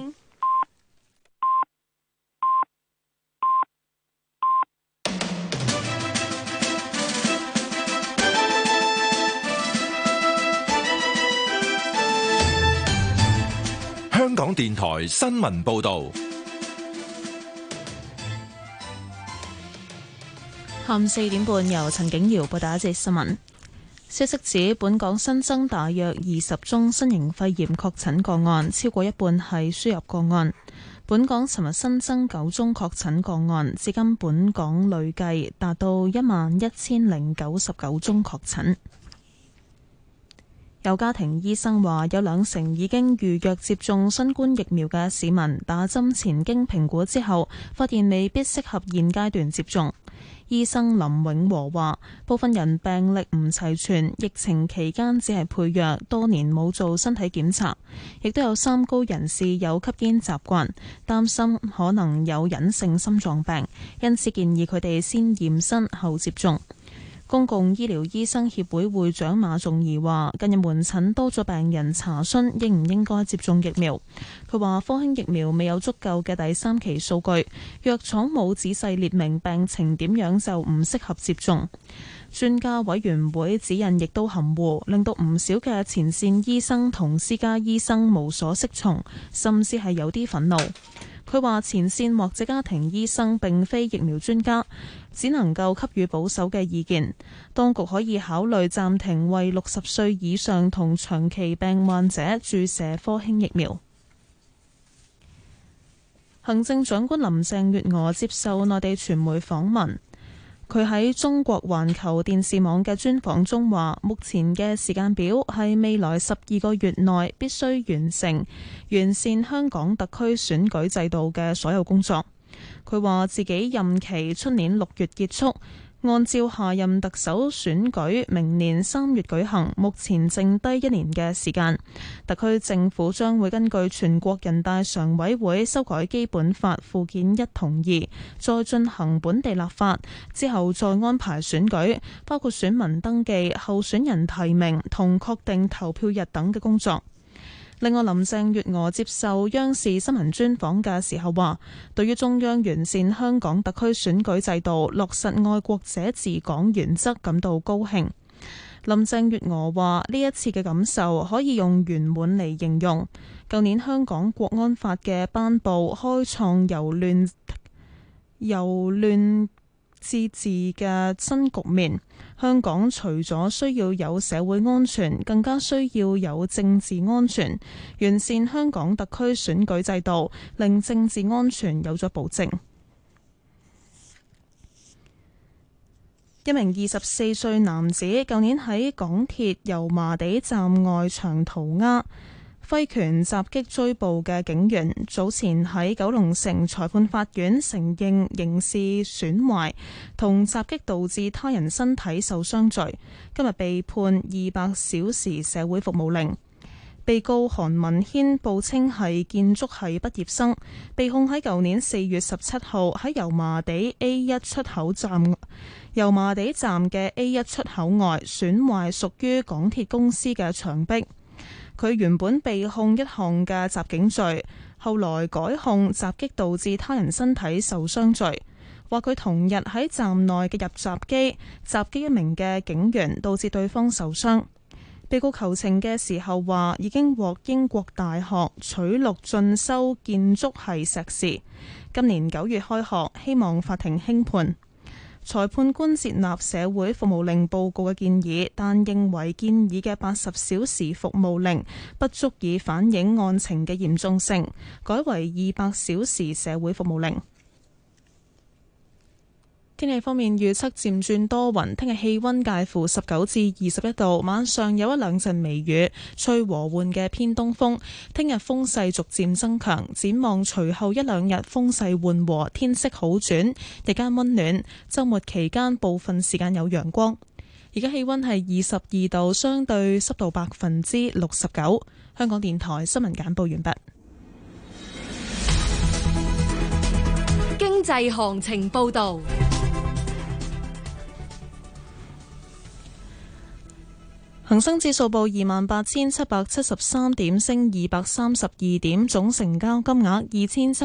香港電台新聞報道， 下午4點半由陳景瑤報道一節新聞。消息指，本港新增大約20宗新型肺炎確診個案，超過一半係輸入個案。 本港尋日新增9宗確診個案，至今本港累計達到11,099宗確診。有家庭醫生話，有20%已經預約接種新冠疫苗嘅市民打針前經評估之後，發現未必適合現階段接種。醫生林永和話，部分人病歷唔齊全，疫情期間只係配藥，多年冇做身體檢查，亦都有三高人士有吸煙習慣，擔心可能有隱性心臟病，因此建議佢哋先驗身後接種。公共醫療醫生協會會長馬仲儀話，近日門診多咗病人查詢應唔應該接種疫苗。佢話科興疫苗未有足夠嘅第3期數據，藥廠冇仔細列明病情點樣就唔適合接種。專家委員會指引亦都含糊，令到唔少嘅前線醫生同私家醫生無所適從，甚至係有啲憤怒。佢話前線或者家庭醫生並非疫苗專家，只能夠給予保守嘅意見。當局可以考慮暫停為60歲以上同長期病患者注射科興疫苗。行政長官林鄭月娥接受內地傳媒訪問。佢喺中國環球電視網嘅專訪中話，目前嘅時間表係未來12個月內必須完善香港特區選舉制度嘅所有工作。佢話自己任期出年6月結束，按照下任特首選舉明年3月舉行，目前剩低1年嘅時間。特區政府將會根據全國人大常委會修改基本法附件1同2，再進行本地立法，之後再安排選舉，包括選民登記、候選人提名同確定投票日等嘅工作。另外，林鄭月娥接受央視新聞專訪嘅時候話，對於中央完善香港特區選舉制度、落實愛國者治港原則感到高興。林鄭月娥話，呢一次嘅感受可以用圓滿嚟形容。舊年香港國安法嘅頒布，開創由亂至治嘅新局面。香港除咗需要有社會安全，更加需要有政治安全。完善香港特區選舉制度，令政治安全有咗保證。一名24歲男子舊年喺港鐵油麻地站外牆塗鴉，揮拳襲擊追捕嘅警員，早前喺九龍城裁判法院承認刑事損壞同襲擊導致他人身體受傷罪，今日被判200小時社會服務令。被告韓文軒報稱係建築系畢業生，被控喺舊年4月17號喺油麻地 A1 出口站嘅 A1 出口外損壞屬於港鐵公司嘅牆壁。佢原本被控一項嘅襲警罪，後來改控襲擊導致他人身體受傷罪。話佢同日喺站內嘅入閘機襲擊一名嘅警員，導致對方受傷。被告求情嘅時候話，已經獲英國大學取錄進修建築系碩士，今年9月開學，希望法庭輕判。裁判官接納社會服務令報告嘅建議，但認為建議嘅80小時服務令不足以反映案情嘅嚴重性，改為200小時社會服務令。天氣方面預測漸轉多雲，聽日氣温介乎19至21度，晚上有1-2陣微雨，吹和緩嘅偏東風。聽日風勢逐漸增強，展望隨後1-2日風勢緩和，天色好轉，日間温暖。週末期間部分時間有陽光。而家氣温係22度，相對濕度69%。香港電台新聞簡報完畢。 經濟行情報導。 恒生指數報28,773點，升232點，總成交金額2700